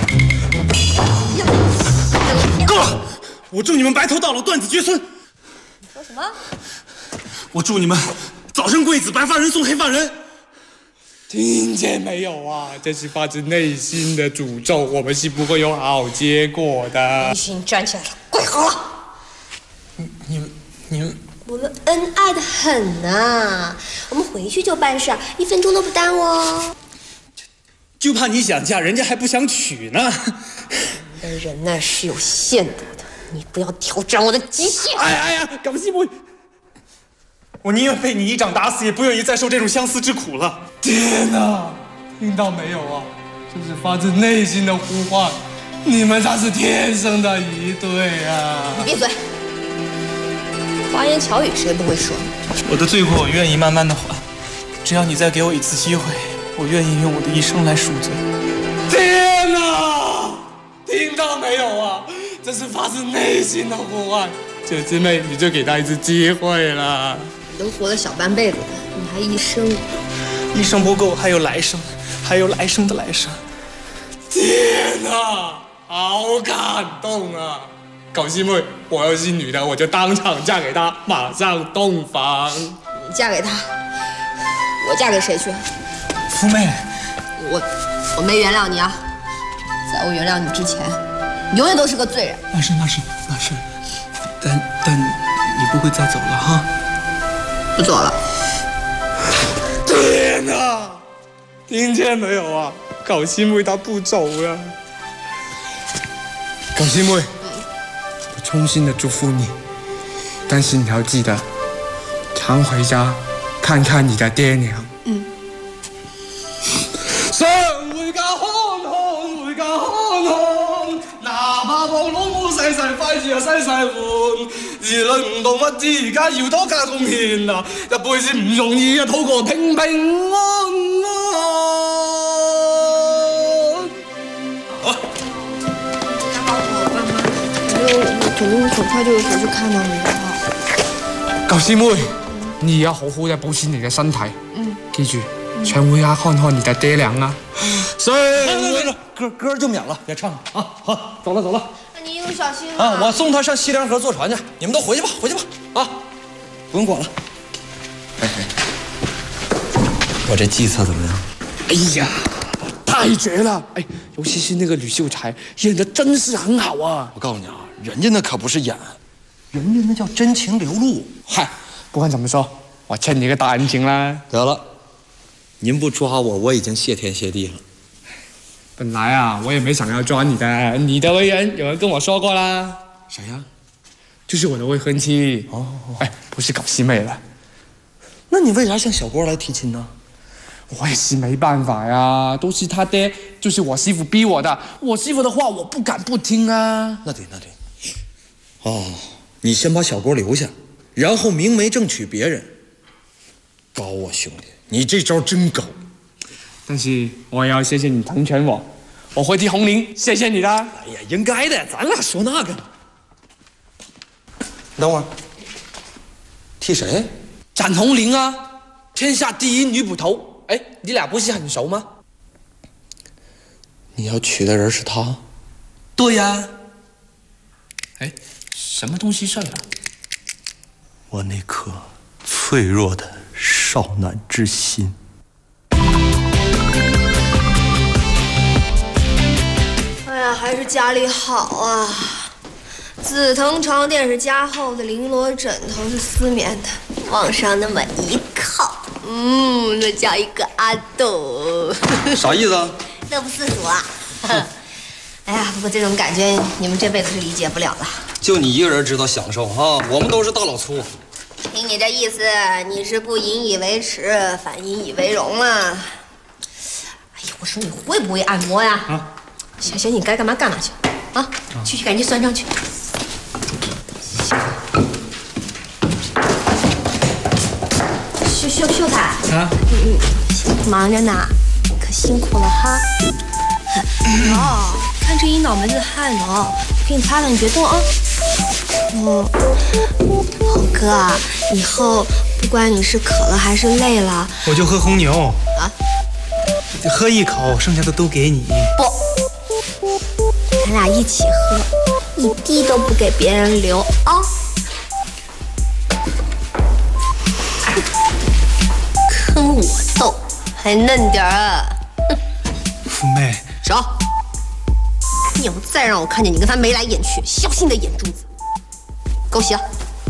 够了！我祝你们白头到老，断子绝孙。 说什么？ 我祝你们早生贵子，白发人送黑发人。 听见没有啊？这是发自内心的诅咒，我们是不会有好结果的。 于是你站起来了，跪好了。 你们， 我们恩爱的很呐，我们回去就办事，1分钟都不耽误哦。 就怕你想嫁，人家还不想娶呢。 你的人呢是有限度的，你不要挑战我的极限。 哎呀，高希木，我宁愿被你一掌打死，也不愿意再受这种相思之苦了。 天哪，听到没有啊？这是发自内心的呼唤，你们才是天生的一对啊！ 你闭嘴，花言巧语谁不会说？ 我的罪过我愿意慢慢的还，只要你再给我一次机会，我愿意用我的一生来赎罪。 天哪，听到没有啊？这是发自内心的呼唤，姐姊妹，你就给他一次机会了。 人活了小半辈子，你还一生。 一生不够，还有来生，还有来生的来生。 天哪，好感动啊！高希妹，我要是女的，我就当场嫁给他，马上洞房。 你嫁给他，我嫁给谁去？ 夫妹， 我没原谅你啊！在我原谅你之前，你永远都是个罪人。 那是，但你不会再走了哈？ 不走了。 天哪，听见没有啊？高希妹她不走了。高希妹，我衷心的祝福你，但是你要记得，常回家看看你的爹娘。想回家看看，回家看看，哪怕望老母細細快住又細細換，兒女唔到乜知，而家要多加貢獻啊！一輩子唔容易啊，討個平平安安。好了， 家告诉我爸媽，我肯定很快就回去看到你了。 高希妹，你要好好的保持你的身體。記住。常回家看看你的爹娘啊！ 歌就免了，别唱了啊！好，走了。 那你一路小心啊！我送他上西凉河坐船去，你们都回去吧啊！不用管了。哎，我这计策怎么样？ 哎呀，太绝了！哎，尤其是那个吕秀才演的真是很好啊！ 我告诉你啊，人家那可不是演，人家那叫真情流露。 嗨，不管怎么说，我欠你个大人情啦。 得了。您不抓我，我已经谢天谢地了。 本来啊，我也没想要抓你的，你的为人有人跟我说过啦。 谁呀？ 就是我的未婚妻。哎，不是搞西妹了。 那你为啥向小郭来提亲呢？ 我也是没办法呀，都是他爹，就是我媳妇逼我的。我媳妇的话，我不敢不听啊。 那对。哦，你先把小郭留下，然后明媒正娶别人。高啊，兄弟！你这招真高， 但是我也要谢谢你成全我，我会替红玲谢谢你的。哎呀，应该的，咱俩说那个。等会儿，替谁？ 展红玲啊，天下第一女捕头。哎，你俩不是很熟吗？ 你要娶的人是她？ 对呀。哎，什么东西碎了？ 我那颗脆弱的少男之心。 哎呀，还是家里好啊！紫藤床垫是加厚的，绫罗枕头是丝棉的，往上那么一靠，那叫一个阿斗。 啥意思啊？ 乐不思蜀啊！哎呀，不过这种感觉你们这辈子是理解不了了。 就你一个人知道享受啊！我们都是大老粗。 听你这意思，你是不引以为耻，反引以为荣了。哎呀，我说你会不会按摩呀？啊，行，你该干嘛干嘛去，啊，去赶紧算账去。秀才啊，忙着呢，可辛苦了哈。看这一脑门子汗哦，给你擦擦，你别动啊。红哥，以后不管你是渴了还是累了， 我就喝红牛啊，喝一口，剩下的都给你。 不，咱俩一起喝，一滴都不给别人留啊。跟我斗， 还嫩点儿。 福妹， 少！你要再让我看见你跟他眉来眼去，小心你的眼珠子。给我洗了。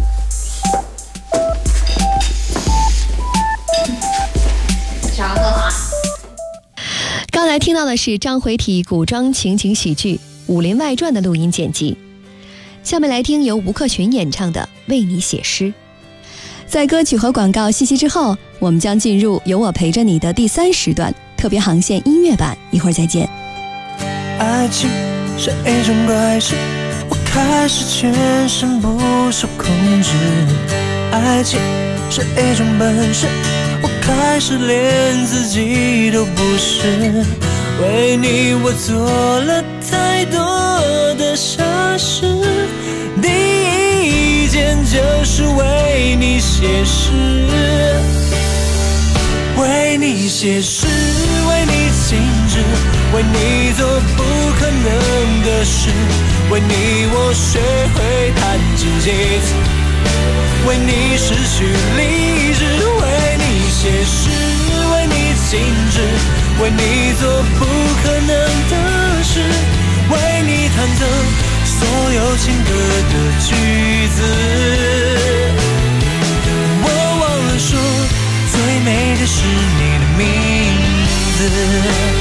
小哥好。 刚才听到的是章回体古装情景喜剧《武林外传》的录音剪辑。下面来听由吴克群演唱的《为你写诗》。在歌曲和广告信息之后，我们将进入有我陪着你的第3时段特别航线音乐版，一会儿再见。 爱情是一种怪事，我开始全身不受控制。爱情是一种本事，我开始连自己都不是。为你我做了太多的傻事，第一件就是为你写诗。为你写诗，为你静止，为你做不可能的事，为你我学会弹琴写词，为你失去理智。为你写诗，为你静止，为你做不可能的事，为你弹奏所有情歌的句子。我忘了说，最美的是你的名字。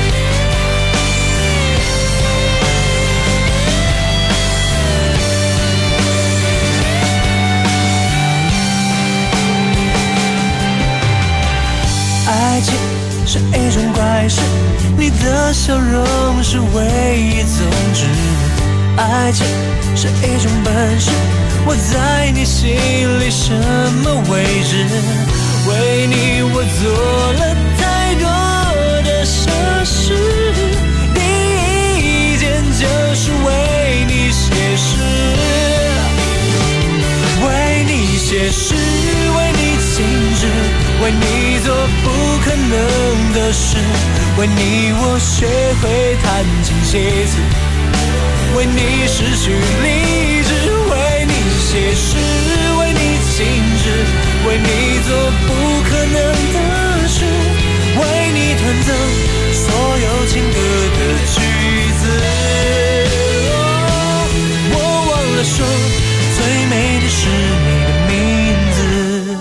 爱情是一种怪事，你的笑容是唯一宗旨。爱情是一种本事，我在你心里什么位置？为你我做了太多的傻事，第一件就是为你写诗。为你写诗，为你静止，为你做不可能的事，为你我学会弹琴写词，为你失去理智。为你写诗，为你静止，为你做不可能的事，为你弹奏所有情歌的句子。我忘了说，最美的是你的名字。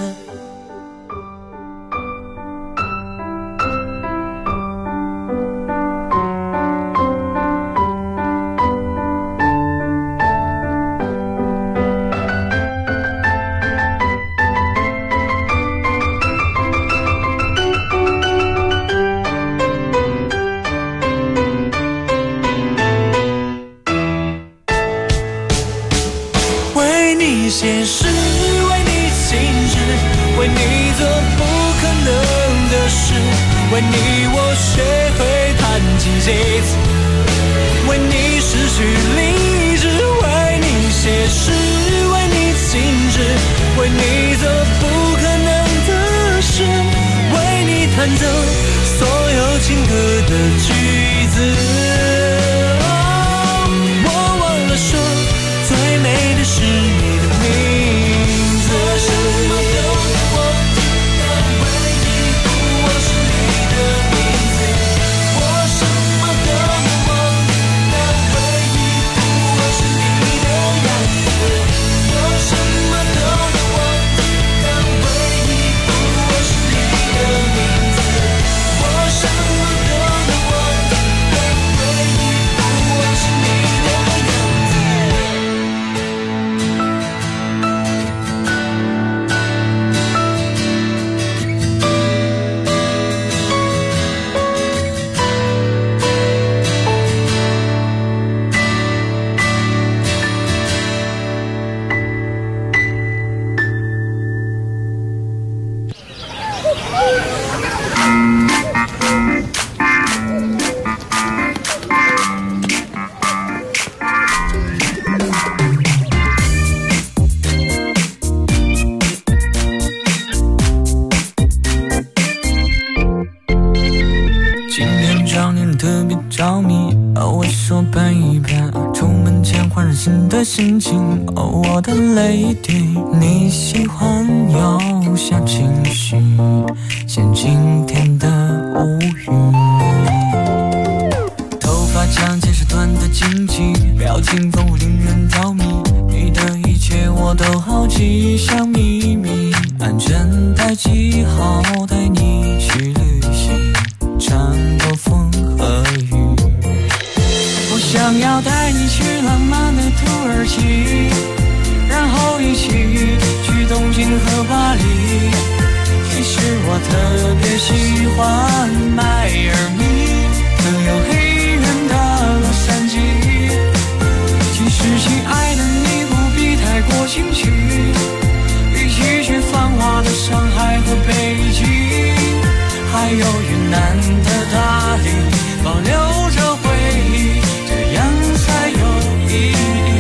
写诗，为你静止，为你做不可能的事，为你我学会弹琴写词，为你失去理智。为你写诗，为你静止，为你做不可能的事，为你弹奏所有情歌的句子。我忘了说，最美的是你的名字。我什么都忘记，但唯一不忘是你的名字。我什么都忘记，但唯一不忘是你的样子。我什么都忘记，但唯一不忘是你的名字。我什么都忘记，但唯一不忘是你的样子。 今天找你特别着迷，我手拍一拍，出门前环换新的心情。哦，我的泪滴，你喜欢有小情绪，像今天的无语。头发长见识短的惊奇，表情丰富令人着迷。你的一切我都好奇，像秘密。安全带系好，带你去旅行，穿过风和雨。我想要带你去浪漫的土耳其，然后一起去东京和巴黎。其实我特别喜欢迈阿密，更有黑人的洛杉矶。其实亲爱的你不必太过心虚，一起去繁华的上海和北京，还有云南的大理，保留着回忆，这样才有意义。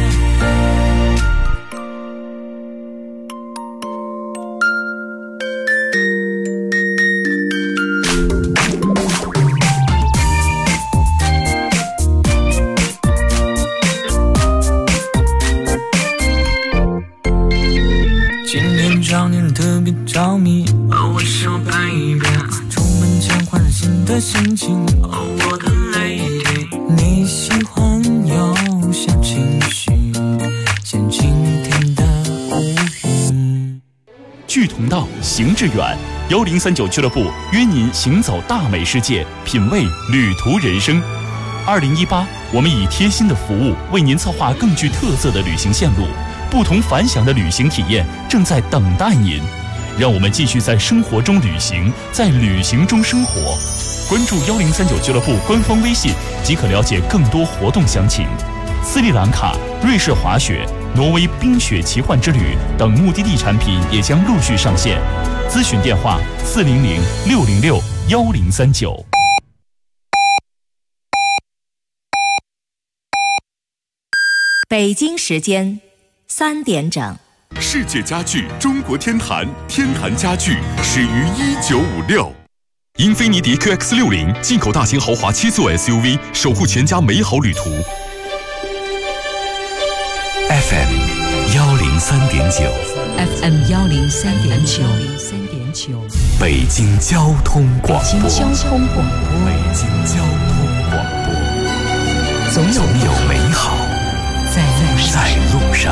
今天找你特别着迷，我手拍一遍，出门前换上新的心情。我的泪滴，你喜欢有小情绪，像今天的无语。 聚同道，行致远，1039俱乐部约您行走大美世界，品味旅途人生。2018，我们以贴心的服务为您策划更具特色的旅行线路。不同凡响的旅行体验正在等待您，让我们继续在生活中旅行，在旅行中生活。关注1039俱乐部官方微信即可了解更多活动详情。斯里兰卡、瑞士滑雪、挪威冰雪奇幻之旅等目的地产品也将陆续上线。咨询电话400-606-1039。 北京时间3点整。 世界家具中国天坛，天坛家具始于1956。英菲尼迪 QX60 进口大型豪华7座 SUV， 守护全家美好旅途。 FM 103.9 FM 103.9， 北京交通广播。 北京交通广播。 北京交通广播。总有美好在路上。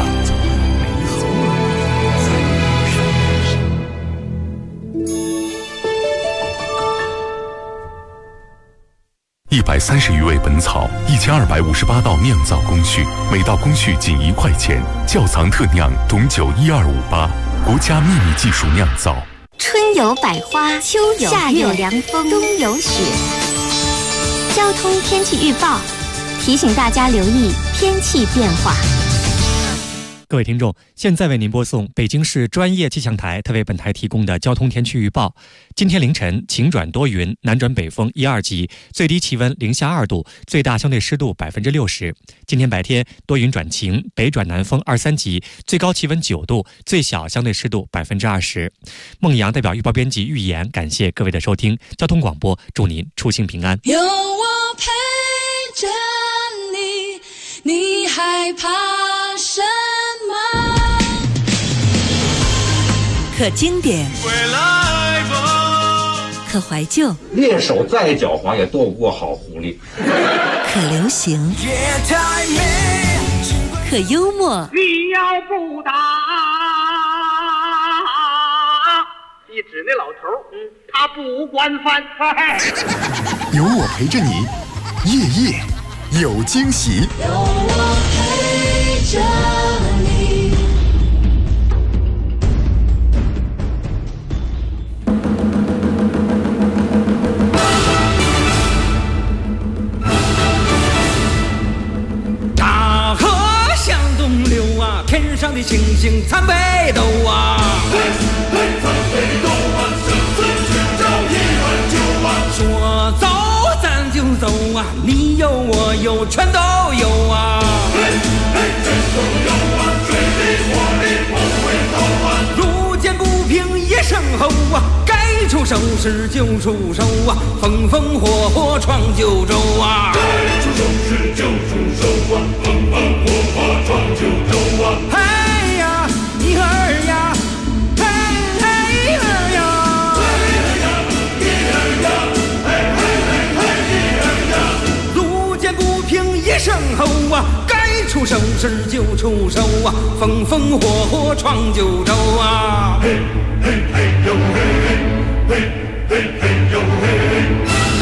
130余味本草，1258道酿造工序，每道工序仅1块钱。窖藏特酿董酒12588，国家秘密技术酿造。 春有百花，秋有夏有凉风，冬有雪。交通天气预报提醒大家留意天气变化。 各位听众，现在为您播送北京市专业气象台特为本台提供的交通天气预报。今天凌晨晴转多云，南转北风1、2级，最低气温零下2度，最大相对湿度60%。今天白天多云转晴，北转南风2、3级，最高气温9度，最小相对湿度20%。孟阳代表预报编辑预言，感谢各位的收听。交通广播，祝您出行平安。 有我陪着你，你害怕什么？ 可经典，可怀旧， 猎手再狡猾也斗不过好狐狸。 可流行，可幽默。 你要不打，一指那老头，他不惯犯。 有我陪着你，夜夜有惊喜。 有我陪着你。 大河向东流啊，天上的星星参北斗啊。参北斗啊，生死去找一碗酒啊。说走咱就走啊，你有我有全都有啊。全都有啊，水里火里不回头啊。路见不平一声吼啊，该出手时就出手啊，风风火火闯九州啊。该出手时就出手啊，风风火火生后啊，该出手时就出手啊，风风火火闯九州啊！嘿嘿嘿呦嘿嘿嘿嘿嘿呦嘿。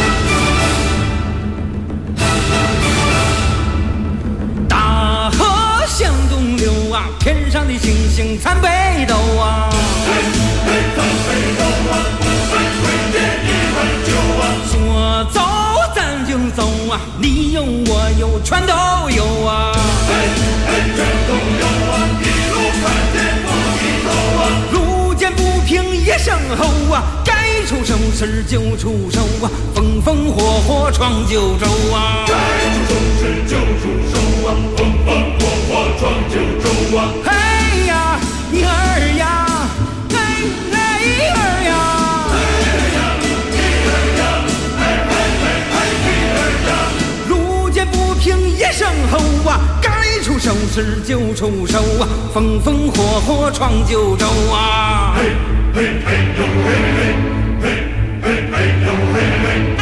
大河向东流啊，天上的星星参北斗啊！嘿嘿参北斗啊，不分贵贱一碗酒啊！说走咱就走啊，你有我有全都有啊！嘿嘿全都有啊，一路看见不低头啊！路见不平一声吼啊，该出手时就出手啊，风风火火闯九州啊！该出手时就出手啊，风风火火闯九州啊！嘿呀，一儿呀，嘿嘿一儿呀！一声吼啊，该出手时就出手啊，风风火火闯九州啊！嘿嘿嘿呦嘿嘿嘿嘿嘿呦嘿嘿。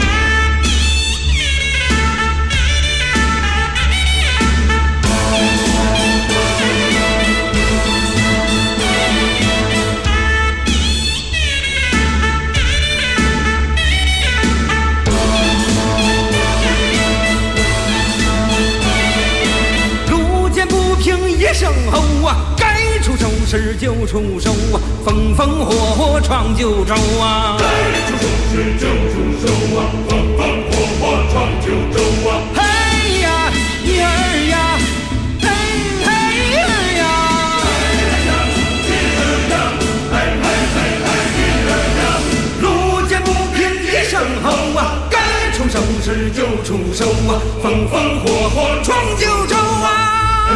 一声吼啊，该出手时就出手啊，风风火火闯九州啊！该出手时就出手啊，风风火火闯九州啊！嘿呀，一儿呀，嘿嘿一儿呀，一儿呀，嘿嘿嘿嘿一儿呀！路见不平一声吼啊，该出手时就出手啊，风风火火闯九州啊！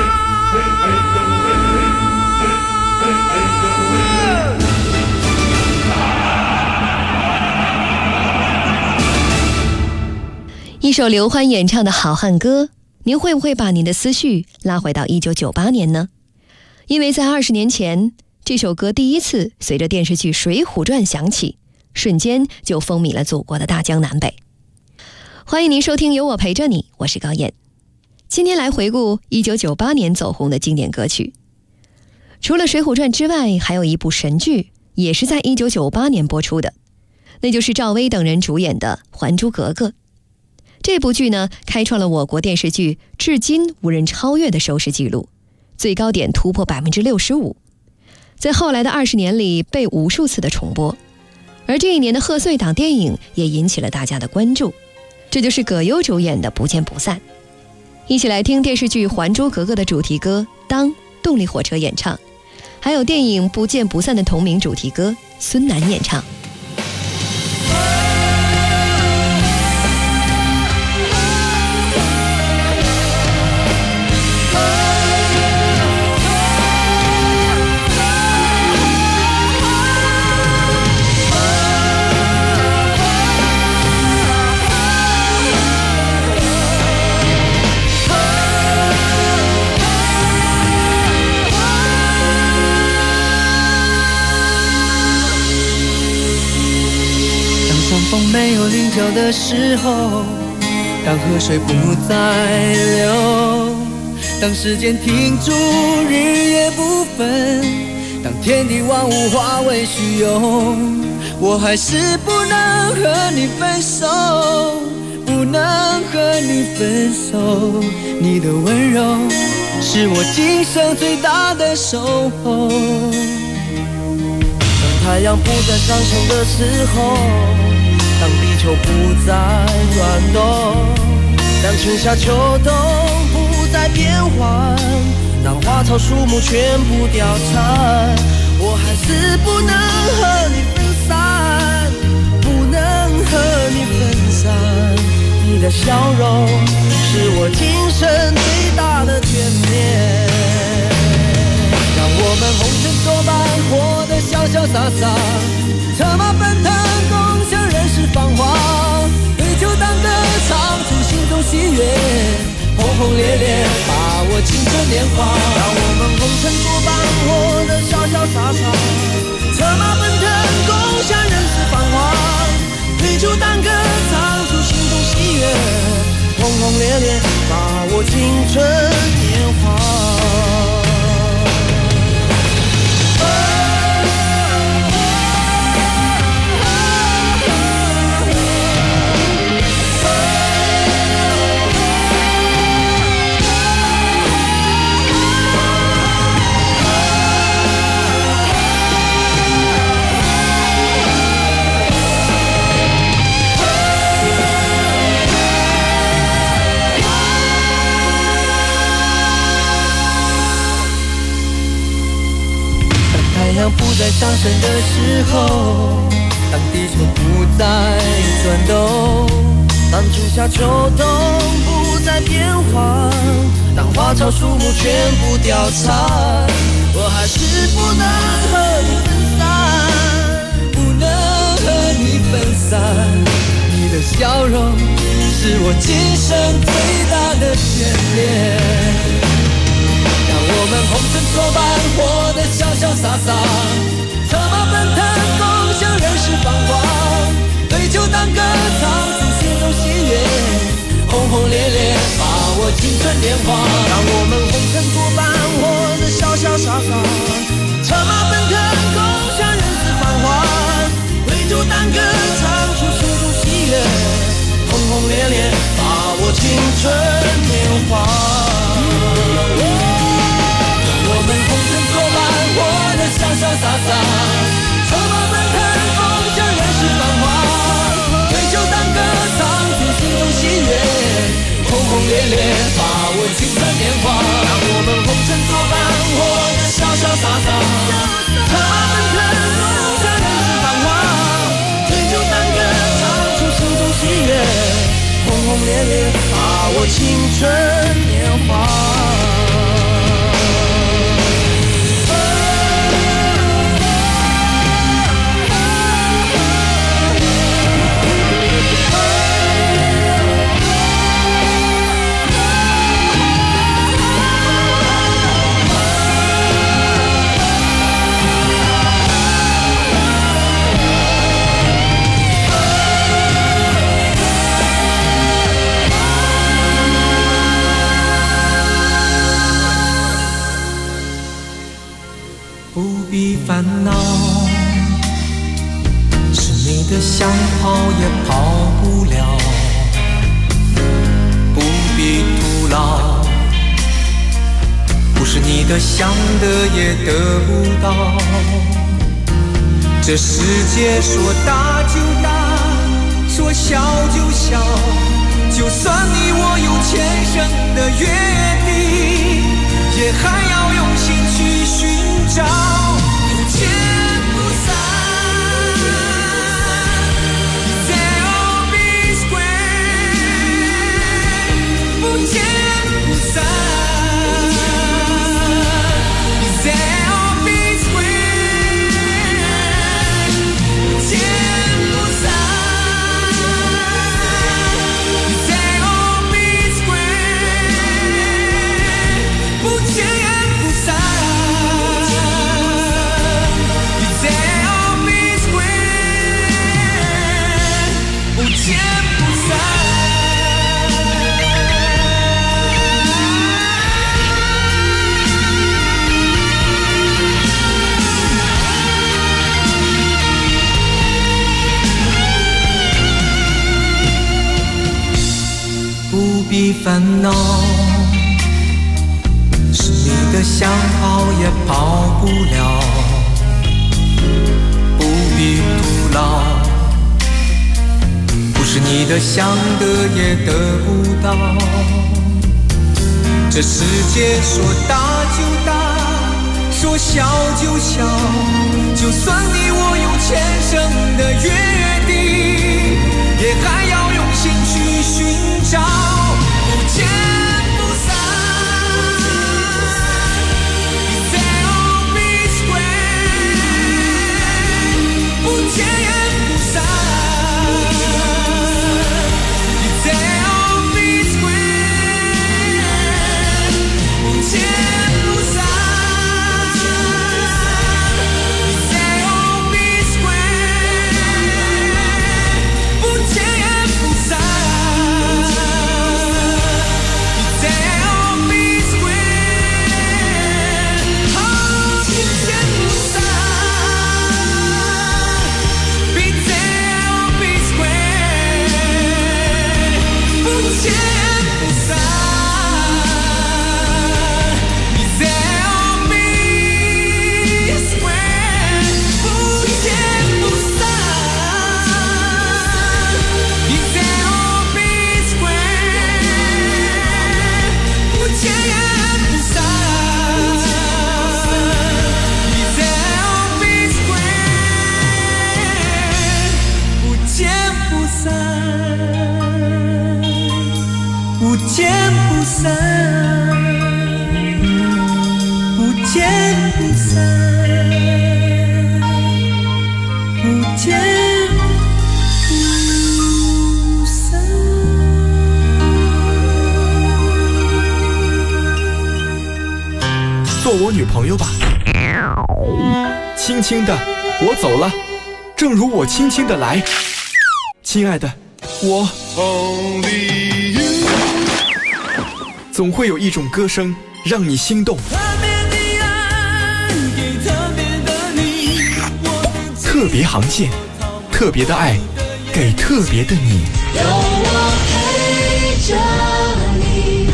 一首刘欢演唱的好汉歌，您会不会把您的思绪拉回到1998年呢？因为在20年前，这首歌第一次随着电视剧《水浒传》响起，瞬间就风靡了祖国的大江南北。欢迎您收听《有我陪着你》，我是高燕。今天来回顾1998年走红的经典歌曲。除了《水浒传》之外，还有一部神剧也是在1998年播出的，那就是赵薇等人主演的《还珠格格》。这部剧呢，开创了我国电视剧至今无人超越的收视记录，最高点突破65%，在后来的20年里被无数次的重播。而这一年的贺岁档电影也引起了大家的关注，这就是葛优主演的《不见不散》。一起来听电视剧《还珠格格》的主题歌《当》，动力火车演唱，还有电影《不见不散》的同名主题歌孙楠演唱。 风没有棱角的时候，当河水不再流，当时间停住，日夜不分，当天地万物化为虚有，我还是不能和你分手，不能和你分手。你的温柔是我今生最大的守候。当太阳不再上升的时候，当地球不再转动，当春夏秋冬不再变换，当花草树木全部凋残，我还是不能和你分散，不能和你分散。你的笑容是我今生最大的眷恋，让我们红尘作伴，活得潇潇洒洒，策马奔腾，共享人世繁华，对酒当歌，唱出心中喜悦，轰轰烈烈，把握青春年华。让我们红尘作伴，活得潇潇洒洒，策马奔腾，共享人世繁华，对酒当歌，唱出心中喜悦，轰轰烈烈，把握我青春年华。太阳不再上升的时候，当地球不再转动，当春夏秋冬不再变换，当花草树木全部凋残，我还是不能和你分散，不能和你分散。你的笑容是我今生最大的眷恋。我们红尘作伴，活得潇潇洒洒，策马奔腾，共享人世繁华，对酒当歌，唱出心中喜悦，轰轰烈烈把握青春年华。让我们红尘作伴，活得潇潇洒洒，策马奔腾，共享人世繁华，对酒当歌，唱出心中喜悦，轰轰烈烈把握青春年华。我们红尘作伴，活得潇潇洒洒，策马奔腾，共享人世繁华，对酒当歌，唱出心中喜悦，轰轰烈烈把握青春年华。让我们红尘作伴，活得潇潇洒洒，策马奔腾，共享人世繁华，对酒当歌，唱出心中喜悦，轰轰烈烈把握青春年华。烦恼是你的想跑也跑不了，不必徒劳，不是你的想得也得不到。这世界说大就大，说小就小，就算你我有前生的约定，也还要用心去寻找。不见不散 They'll be square 不见不散 They'll be square 不见不散 They'll be square 不见不散不见不散。不必烦恼，是你的想跑也跑不了，不必徒劳。是你的想得也得不到，这世界说大就大，说小就小，就算你我有前生的约定，也还要用心去寻找，不见不散 They'll be square 不见不散不见不散不见不散。 做我女朋友吧。轻轻的，我走了，正如我轻轻的来。亲爱的，我总会有一种歌声让你心动。特别航线，特别的爱，给特别的你。 有我陪着你。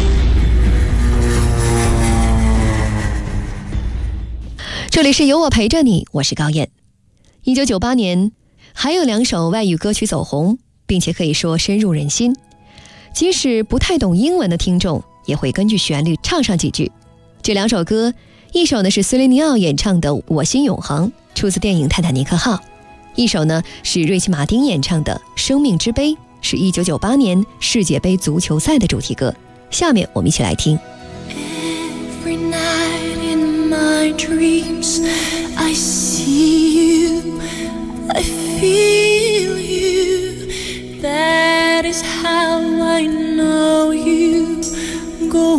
这里是有我陪着你，我是高燕。1998年，还有2首外语歌曲走红，并且可以说深入人心。即使不太懂英文的听众，也会根据旋律唱上几句。这2首歌，一首呢是斯雷尼奥演唱的《我心永恒》，出自电影《泰坦尼克号》；一首呢是瑞奇马丁演唱的《生命之杯》，是1998年世界杯足球赛的主题歌。下面我们一起来听。 Every night in my dreams, I see you, I feel you. That is how I know you. Go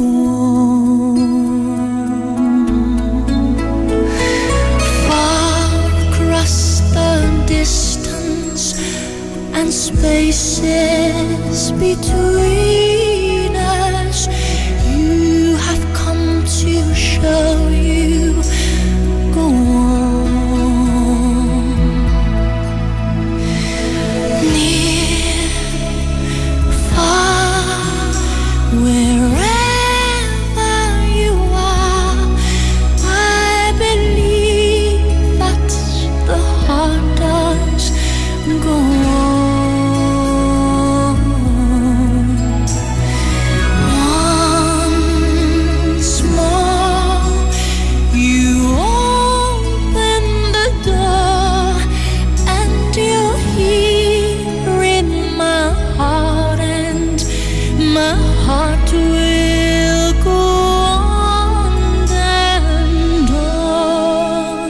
on. Far across the distance and spaces between us, you have come to show you. Go on. Near, far, wherever you are, I believe that the heart does go on. Once more, you open the door, and you're here in my heart, and my heart will go on and on.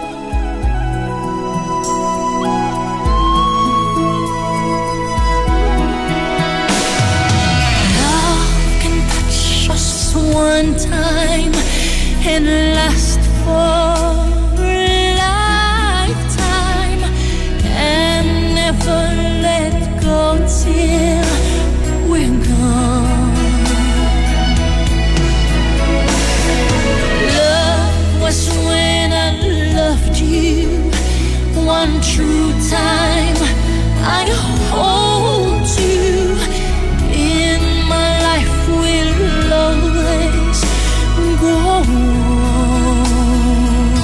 Love can touch us one time and last for a lifetime, and never let go till we're gone. Love was when I loved you one true time. I hold you in my life, will always go on.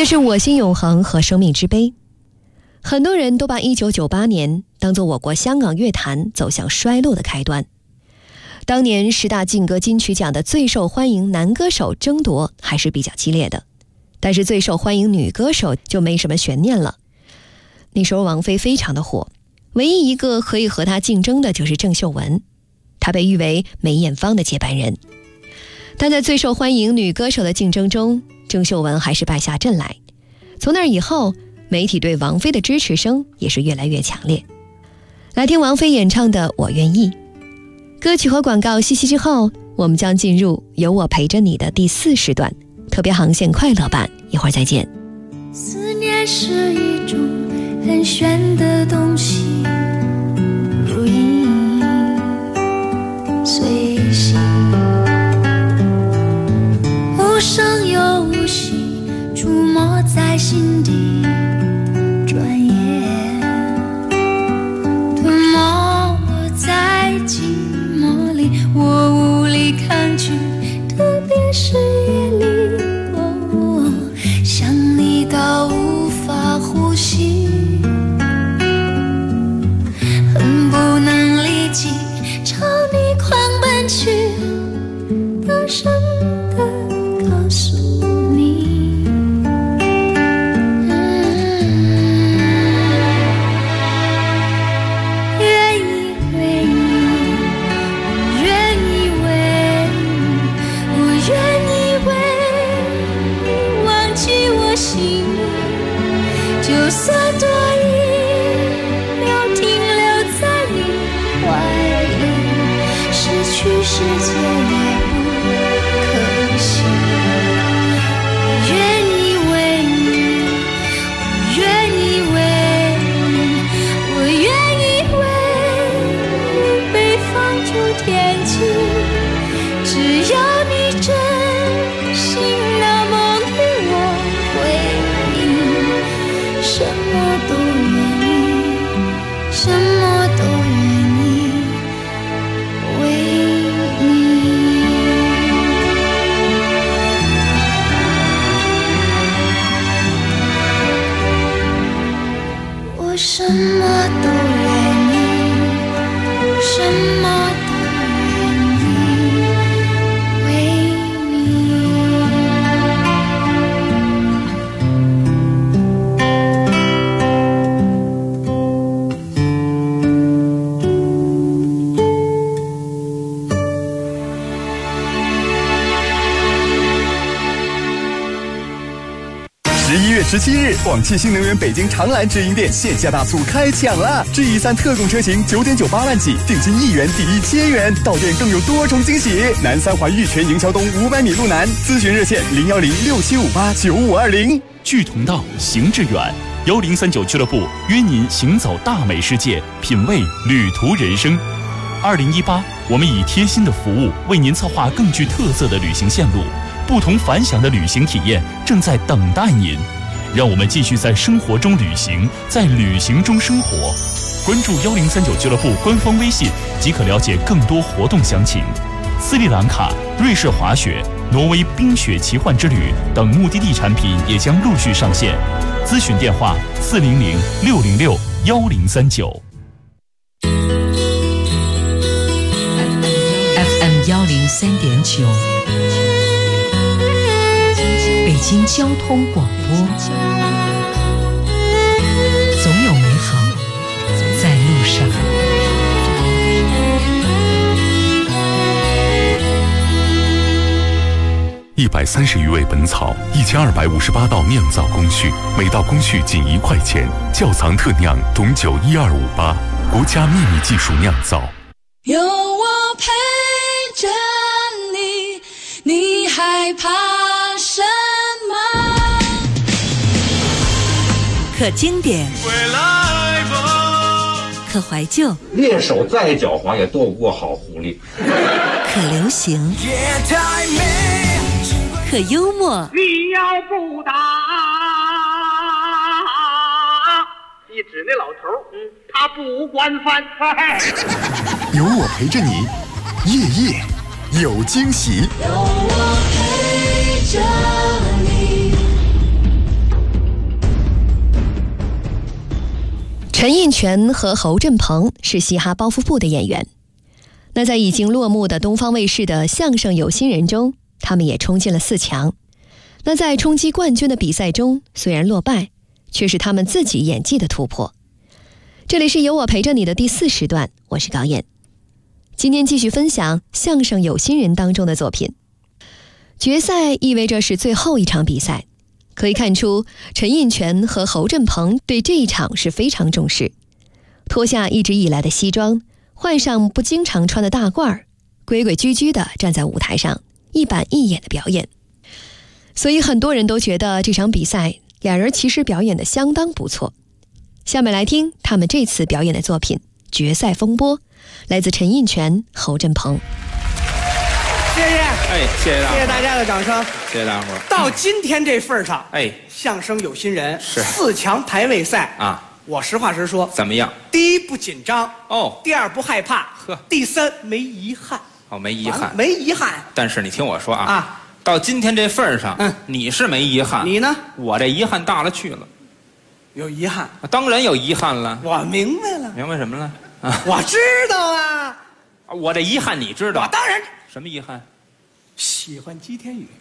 的是我心永恒和生命之杯。很多人都把1998年当作我国香港乐坛走向衰落的开端。当年10大劲歌金曲奖的最受欢迎男歌手争夺还是比较激烈的，但是最受欢迎女歌手就没什么悬念了。那时候王菲非常的火，唯一一个可以和她竞争的就是郑秀文，她被誉为梅艳芳的接班人。但在最受欢迎女歌手的竞争中，郑秀文还是败下阵来。从那以后，媒体对王菲的支持声也是越来越强烈。来听王菲演唱的《我愿意》。歌曲和广告息息之后，我们将进入有我陪着你的第4时段，特别航线快乐版，一会儿再见。 思念是一种很玄的东西，如影随形，无声又无息，触摸在心底，转眼吞没我在寂寞里，我无力抗拒，特别是夜里，想你到无法呼吸，恨不能立即朝你狂奔去，大声地告诉你，愿意为你，我愿意为你，我愿意为你忘记我心里，就算多一秒停留在你怀里，失去世界也不可惜。我愿意为你，我愿意为你，我愿意为你被放逐天际，只要你真心那么对我回应，什么都愿意，什么都愿意为你。我什么都愿意，什么都愿意为你。 11月17日，广汽新能源北京长蓝直营店线下大促开抢啦！G3特供车型9.98万起，定金1元抵1000元，到店更有多重惊喜。南三环玉泉营销东500米路南，咨询热线01067589520。 距同道，行致远，1039俱乐部约您行走大美世界，品味旅途人生。2018，我们以贴心的服务为您策划更具特色的旅行线路。不同凡响的旅行体验正在等待您，让我们继续在生活中旅行，在旅行中生活。关注1039俱乐部官方微信即可了解更多活动详情。斯里兰卡、瑞士滑雪、挪威冰雪奇幻之旅等目的地产品也将陆续上线。咨询电话400-606-1039。 FM 103.9。北京交通广播，总有美好在路上。 130余味本草，1258道酿造工序，每道工序仅1块钱。窖藏特酿董酒12588，国家秘密技术酿造。 有我陪着你，你害怕什么？ 可经典，可怀旧， 猎手再狡猾也斗不过好狐狸。 可流行，可幽默。 你要不打，一指那老头，他不惯犯。 有我陪着你，夜夜有惊喜。 有我陪着你， 陈印泉和侯振鹏是嘻哈包袱部的演员。那在已经落幕的东方卫视的相声有新人中，他们也冲进了4强。那在冲击冠军的比赛中，虽然落败，却是他们自己演技的突破。这里是有我陪着你的第4时段，我是高燕。今天继续分享相声有新人当中的作品。决赛意味着是最后一场比赛，可以看出陈印泉和侯振鹏对这一场是非常重视。脱下一直以来的西装，换上不经常穿的大褂，规规矩矩地站在舞台上，一板一眼的表演。所以很多人都觉得这场比赛俩人其实表演的相当不错。下面来听他们这次表演的作品《决赛风波》，来自陈印泉、侯振鹏。 谢谢， 谢谢大伙儿， 谢谢大家的掌声， 谢谢大伙儿。 到今天这份上，相声有新人是 4强排位赛啊。 我实话实说， 怎么样？ 第1不紧张哦， 第2不害怕，第3没遗憾。 哦，没遗憾， 没遗憾。 但是你听我说啊，到今天这份上，你是没遗憾， 你呢？ 我这遗憾大了去了。 有遗憾？ 当然有遗憾了。 我明白了。 明白什么了？啊， 我知道啊。 我这遗憾你知道？ 我当然。 什么遗憾？ 喜欢姬天宇。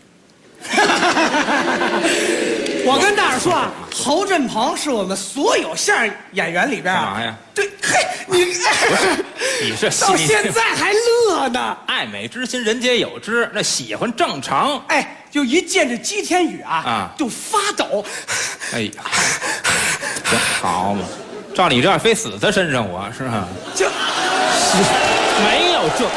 我跟大伙说啊，侯振鹏是我们所有相声演员里边干嘛呀？ 对，嘿，你不是你这到现在还乐呢。 爱美之心，人皆有之，那喜欢正常。 就一见着姬天宇啊，就发抖。 哎呀，行，好嘛，照你这样非死在身上，我是吧？ 就没有这。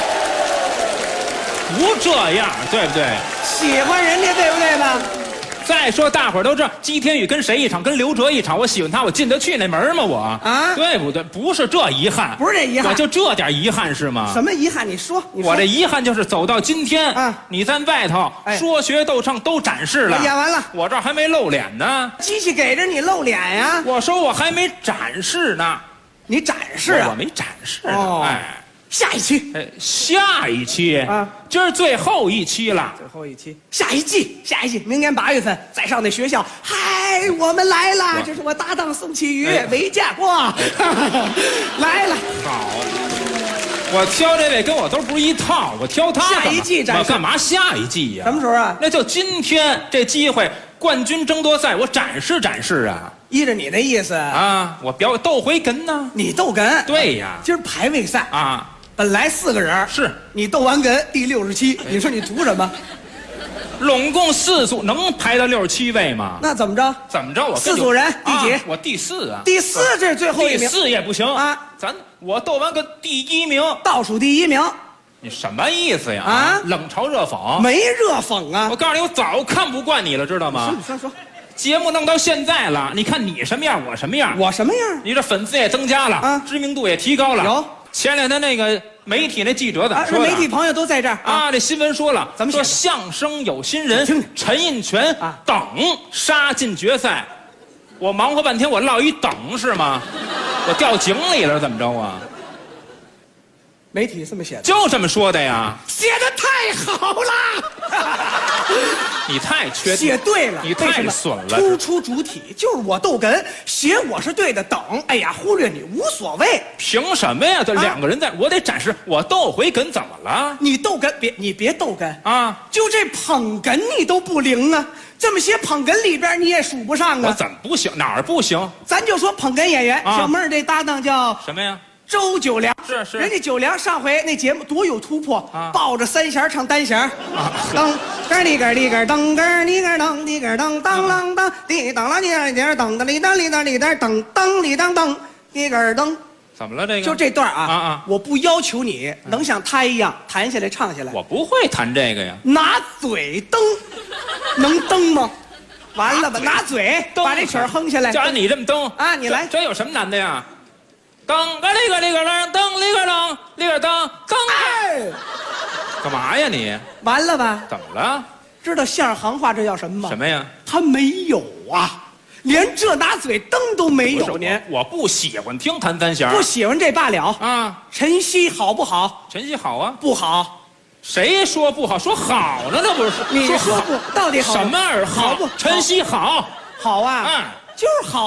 不这样，对不对？ 喜欢人家，对不对吧？ 再说，大伙儿都知道，姬天宇跟谁一场？跟刘哲一场。我喜欢他，我进得去那门吗？我啊，对不对？不是这遗憾， 不是这遗憾， 我就这点遗憾是吗？ 什么遗憾？你说， 我这遗憾就是走到今天，你在外头说学逗唱都展示了， 演完了， 我这儿还没露脸呢。 机器给着你露脸呀？ 我说我还没展示呢， 你展示啊？ 我没展示呢， 下一期， 下一期啊，今儿最后一期了， 最后一期，下一季，明年8月份再上那学校。嗨，我们来了，这是我搭档宋启宇，没见过，来了。 好，我挑这位跟我都不是一套，我挑他。 下一季展示， 我干嘛下一季呀？ 什么时候啊？ 那就今天这机会，冠军争夺赛，我展示展示啊。 依着你那意思啊，我斗回哏呢。 你斗哏？ 对呀， 今儿排位赛啊。 本来4个人， 是你斗完哏第67，你说你图什么？ 拢共4组，能排到67位吗？ 那怎么着？ 怎么着？我 4组人第几？ 我第4啊。 第4，这是最后一名。 第4也不行啊！我斗完哏第1名， 倒数第1名。 你什么意思呀？啊！冷嘲热讽？ 没热讽啊！ 我告诉你，我早看不惯你了，知道吗？ 你说。 节目弄到现在了，你看你什么样，我什么样？ 我什么样？ 你这粉丝也增加了啊，知名度也提高了。 有。 前2天那个媒体那记者怎么说的？ 媒体朋友都在这儿啊。这新闻说了， 怎么说相声有新人陈印泉等杀进决赛。我忙活半天，我落一等是吗？我掉井里了，怎么着啊？ 媒体这么写的， 就这么说的呀。 写的太好了， 你太缺， 写对了， 你太损了。 突出主体就是我逗哏，写我是对的，等哎呀忽略你无所谓。 凭什么呀？这2个人在，我得展示我逗回哏怎么了？ 你逗哏你别逗哏啊！ 就这捧哏你都不灵啊！这么些捧哏里边你也数不上啊！ 我怎么不行？哪儿不行？ 咱就说捧哏演员，小妹儿这搭档叫什么呀？ 周九良。 是， 人家九良上回那节目多有突破，抱着3弦唱单弦，噔咯哩个哩个噔咯哩个噔哩个噔当啷当滴当啷滴滴噔的哩当哩当哩当噔噔哩当噔哩个噔。 怎么了这个？ 就这段啊，我不要求你能像他一样弹下来唱下来。 我不会弹这个呀。 拿嘴蹬，能蹬吗？完了吧，拿嘴把这曲儿哼下来。 就按你这么蹬啊，你来。 这有什么难的呀？噔个哩个哩个噔噔哩个噔哩个噔噔。哎，干嘛呀你？ 完了吧？ 怎么了？ 知道相声行话这叫什么吗？ 什么呀？ 他没有啊，连这拿嘴蹬都没有。您我不喜欢听弹3弦， 不喜欢这罢了啊。 陈曦好不好？ 陈曦好啊。 不好。 谁说不好？说好呢，那不是？ 你说不？到底好什么儿好不？陈曦好， 好啊。就是好啊。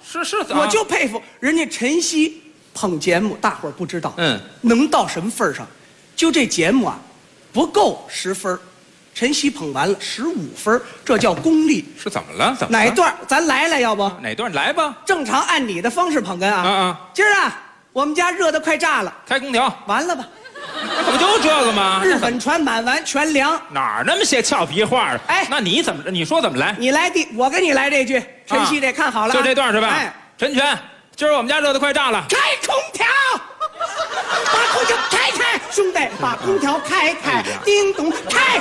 是， 我就佩服人家晨曦捧节目，大伙儿不知道，能到什么份上？就这节目啊，不够10分，晨曦捧完了15分，这叫功力。 是怎么了？ 哪一段咱来要不？ 哪段来吧？ 正常按你的方式捧哏啊！今儿啊，我们家热得快炸了， 开空调， 完了吧？ 那可不就这个吗？ 日本船满完全凉， 哪儿那么些俏皮话啊？ 哎， 那你怎么？你说怎么来？ 你来我给你来这句，晨曦得看好了， 就这段是吧？ 哎， 陈全，今儿我们家热得快炸了， 开空调，把空调开，兄弟，把空调开，叮咚开，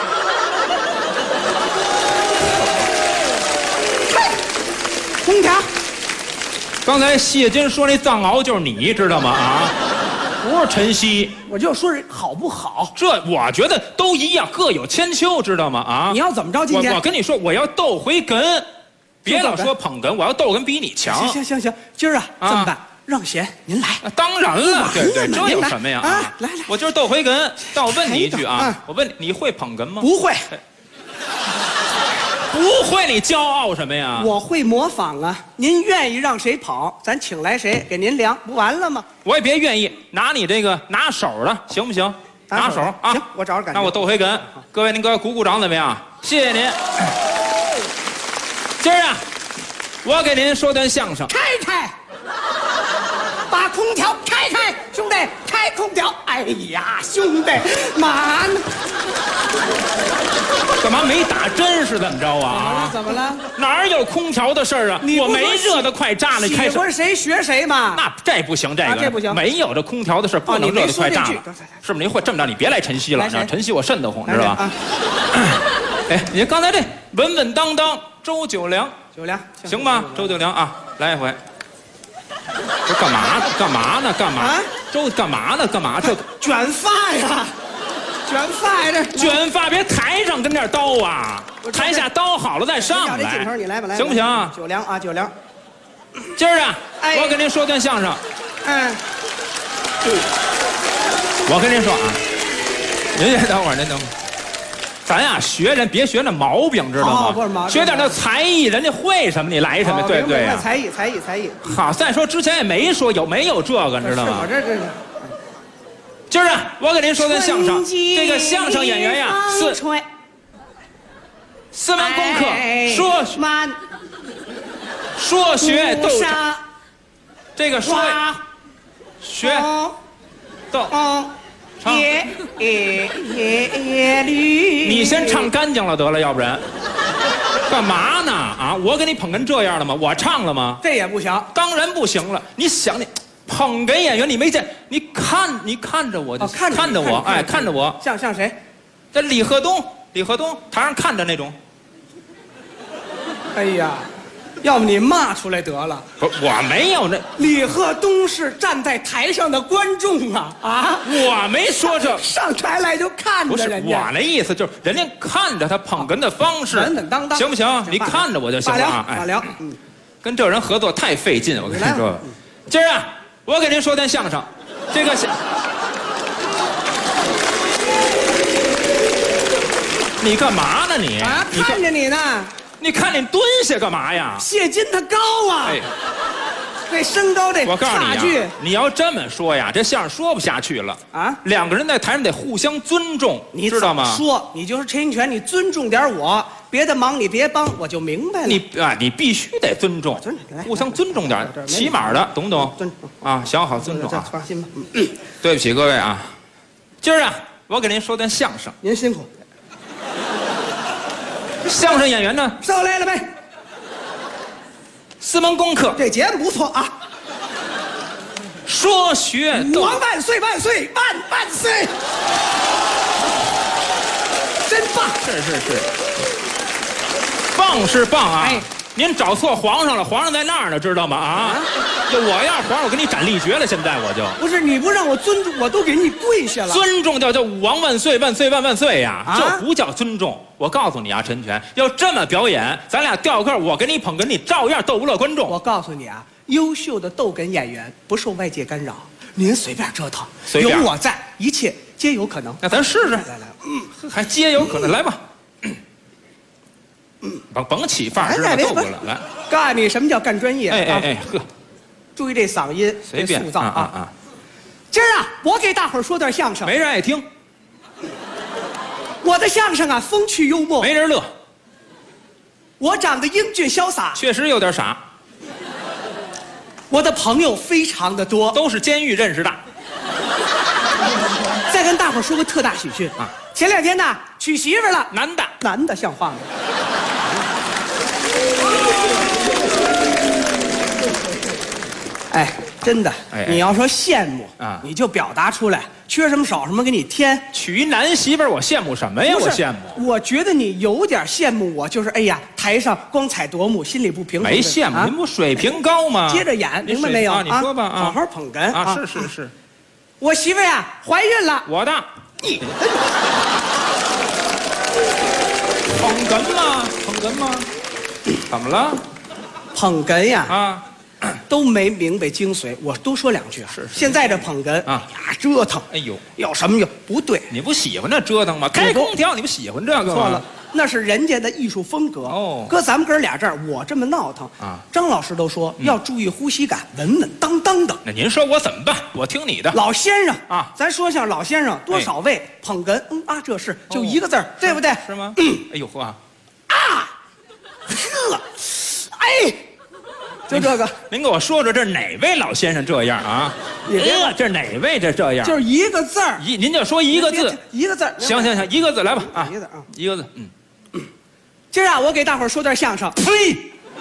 空调。 刚才谢金说那藏獒就是你知道吗？啊，不是晨曦， 我就说人好不好？ 这我觉得都一样，各有千秋，知道吗？啊， 你要怎么着？今天我跟你说，我要斗回哏，别老说捧哏，我要斗哏比你强。 行，今儿啊这么办，让贤您来。 当然了，对，这有什么呀？ 啊，来， 我今儿斗回哏，但我问你一句啊，我问你会捧哏吗？ 不会。 不会，你骄傲什么呀？ 我会模仿啊！您愿意让谁跑，咱请来谁给您量，不完了吗？ 我也别愿意拿你这个拿手的，行不行？拿手啊！ 行，我找着感觉。 那我斗回哏，各位您给我鼓鼓掌怎么样？谢谢您。今儿啊，我给您说段相声。 开，把空调开，兄弟，开空调！哎呀，兄弟，嘛呢？ 干嘛没打针是怎么着啊？ 怎么了？ 哪有空调的事儿啊？我没热得快炸了，开始。 喜欢谁学谁嘛。 那这不行，这不行， 没有这空调的事，不能热得快炸了。是不是？您会这么着？你别来晨曦了，晨曦我瘆得慌，知道吧？哎，你刚才这稳稳当当，周九良行吗？周九良啊，来一回。这干嘛呢？干嘛？周干嘛呢？干嘛？这卷发呀！卷发呀！ 卷发别台上跟这儿叨啊，台下叨好了再上来。 这镜头你来吧， 行不行？ 九良啊，九良。 今儿啊，我跟您说段相声。我跟您说啊，您先等会儿，咱呀学人别学那毛病，知道吗？学点那才艺，人家会什么你来什么，对不对呀？ 才艺。 好，再说之前也没说没有这个，知道吗？ 我这。 今儿啊，我给您说段相声。这个相声演员呀，四门功课，说学逗唱，这个说学逗唱。你先唱干净了得了，要不然干嘛呢？啊，我给你捧哏这样的吗？我唱了吗？ 这也不行， 当然不行了。你想你。捧哏演员你没见，你看着我就看着我，哎，看着我， 像谁？ 这李鹤东台上看着那种。 哎呀，要不你骂出来得了。 不，我没有那。 李鹤东是站在台上的观众啊！啊， 我没说这。 上台来就看着人家。 不是我那意思，就是人家看着他捧哏的方式， 稳稳当当， 行不行？你看着我就行了啊！ 罢了， 跟这人合作太费劲，我跟你说。今儿啊。我给您说段相声，这个你干嘛呢你？ 啊，看着你呢。 你看你蹲下干嘛呀？ 谢金他高啊，这身高这我告诉差距， 你要这么说呀，这相声说不下去了啊！ 两个人在台上得互相尊重， 你知道吗？ 说你就是陈印泉，你尊重点我，别的忙你别帮，我就明白了。 你必须得尊重，互相尊重点，起码的，懂不懂？ 尊重啊，想好尊重啊！ 放心吧。 对不起各位啊，今儿啊，我给您说段相声， 您辛苦。 相声演员呢？ 上来了呗。 四门功课， 这节目不错啊。 说学逗， 我万岁万岁万岁！真棒！ 是，棒是棒啊！您找错皇上了，皇上在那儿呢，知道吗？啊！就我要皇上，我给你斩立决了。现在我就不是你不让我尊重，我都给你跪下了。 尊重叫武王万岁万岁万岁呀！这不叫尊重。我告诉你啊，陈全，要这么表演，咱俩调个，我给你捧哏，你照样逗不乐观众。 我告诉你啊，优秀的逗哏演员不受外界干扰，您随便折腾，有我在，一切皆有可能。 那咱试试， 来， 还皆有可能，来吧。甭起范儿，知道吗？逗过来，来。 告诉你什么叫干专业。 呵， 注意这嗓音， 随便塑造啊。今儿啊，我给大伙儿说段相声， 没人爱听。 我的相声啊，风趣幽默， 没人乐。 我长得英俊潇洒， 确实有点傻。 我的朋友非常的多， 都是监狱认识的。 再跟大伙儿说个特大喜讯啊！前2天呢，娶媳妇了，男的像话吗？哎，真的，你要说羡慕啊，你就表达出来，缺什么少什么给你添。 娶一男媳妇儿，我羡慕什么呀？我羡慕。 我觉得你有点羡慕我，就是哎呀，台上光彩夺目，心里不平衡。 没羡慕，您不水平高吗？ 接着演，明白没有？ 你说吧， 好好捧哏啊！是。 我媳妇呀，怀孕了。 我的。你捧哏吗？捧哏吗？怎么了？ 捧哏呀啊！ 都没明白精髓，我多说2句啊。是。现在这捧哏啊，折腾， 哎呦， 要什么有不对？ 你不喜欢这折腾吗？开空调你不喜欢这个吗？ 错了，那是人家的艺术风格。哦，搁咱们哥俩这儿，我这么闹腾啊，张老师都说要注意呼吸感，稳稳当当的。 那您说我怎么办？我听你的。 老先生啊， 咱说像老先生，多少位捧哏，这是就一个字儿，对不对？ 是吗？哎呦呵， 哎。就这个， 您给我说说，这哪位老先生这样啊？这哪位这样？ 就是一个字儿， 您就说一个字， 一个字。 行，一个字来吧啊， 一个字，今儿啊，我给大伙儿说段相声。 呸！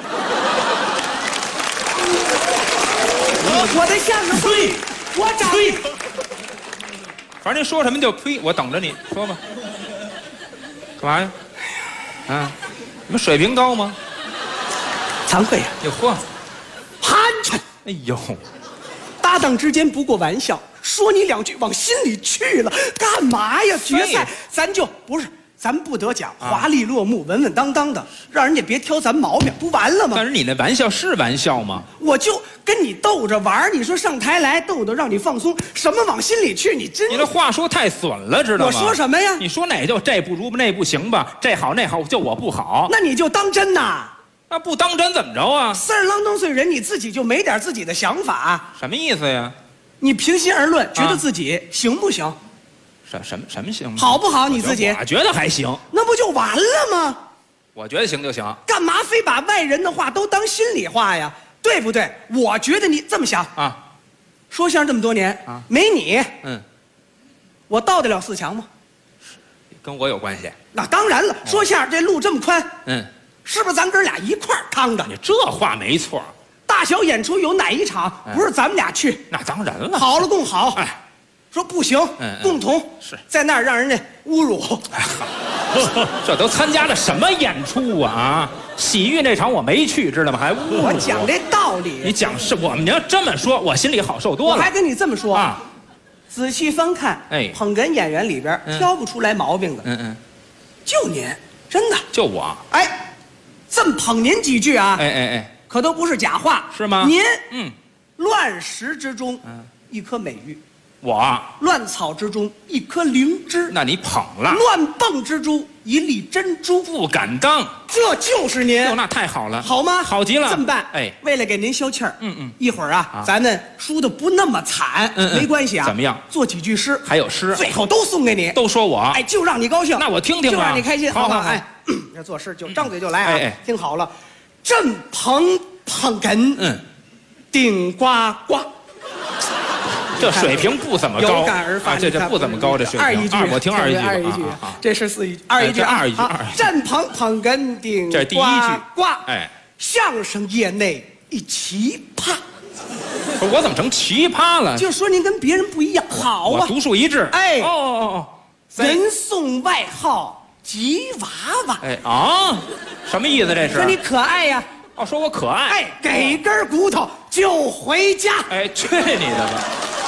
我的相声， 呸！ 我长呸！反正您说什么就呸，我等着你说吧。干嘛呀？啊，你们水平高吗？ 惭愧呀！ 哟呵。 寒碜！ 哎呦， 搭档之间不过玩笑，说你2句往心里去了，干嘛呀？决赛咱就不是，咱不得奖，华丽落幕，稳稳当当的，让人家别挑咱毛病，不完了吗？ 但是你那玩笑是玩笑吗？ 我就跟你逗着玩，你说上台来逗逗，让你放松，什么往心里去？你这话说太损了，知道吗？ 我说什么呀？ 你说哪就这不如那不行吧？这好那好，就我不好， 那你就当真呐？ 那不当真怎么着啊 ？40啷岁人，你自己就没点自己的想法？ 什么意思呀？ 你平心而论，觉得自己行不行？ 什么行？ 好不好？你自己？ 我觉得还行。 那不就完了吗？ 我觉得行就行。 干嘛非把外人的话都当心里话呀？对不对？我觉得你这么想啊。 说相声这么多年啊，没你，我到得了4强吗？ 跟我有关系？ 那当然了。说相声这路这么宽，是不是咱哥俩一块儿趟的？ 你这话没错。 大小演出有哪一场不是咱们俩去？ 那当然了。 好了共好。哎，说不行，共同是在那儿让人家侮辱。 这都参加了什么演出啊？洗浴那场我没去，知道吗？还侮辱我讲这道理。 你讲是我们，你要这么说，我心里好受多了。 我还跟你这么说啊，仔细翻看，捧哏演员里边挑不出来毛病的。就您，真的就我。 哎。这么捧您几句啊？可都不是假话， 是吗？ 您，乱石之中，一颗美玉； 我乱草之中，一颗灵芝。 那你捧了。 乱蹦之中，一粒珍珠。 不敢当， 这就是您。 哟，那太好了， 好吗？ 好极了。 这么办，为了给您消气儿，一会儿啊，咱们输的不那么惨，没关系啊。 怎么样？ 做几句诗， 还有诗， 最后都送给你。 都说我， 哎，就让你高兴。 那我听听吧， 就让你开心，好吧？ 哎。 要做事就张嘴就来啊！听好了，正捧哏，顶呱呱。 这水平不怎么高， 有感而发。 这不怎么高，这水平。 2一句， 我听2一句。 这是4一句，2一句，2一句。正捧哏顶， 这第1句。 呱，相声业内一奇葩。 我怎么成奇葩了？ 就说您跟别人不一样，好啊， 独树一帜。 哎，人送外号。吉娃娃， 什么意思？这是说你可爱呀？ 说我可爱。 哎，给根骨头就回家。 哎，去你的吧！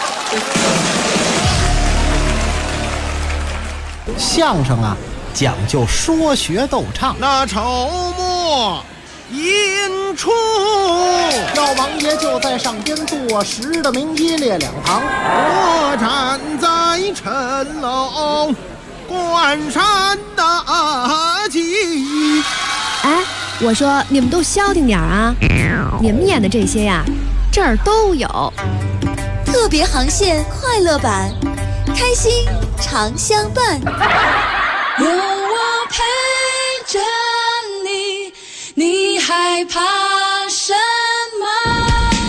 相声啊，讲究说学逗唱。 那筹末引出， 赵王爷就在上边坐实的明一列两旁， 我站在城楼。关山大吉， 哎， 我说你们都消停点啊！你们演的这些呀，这儿都有。 特别航线快乐版，开心常相伴。 有我陪着你，你害怕什么？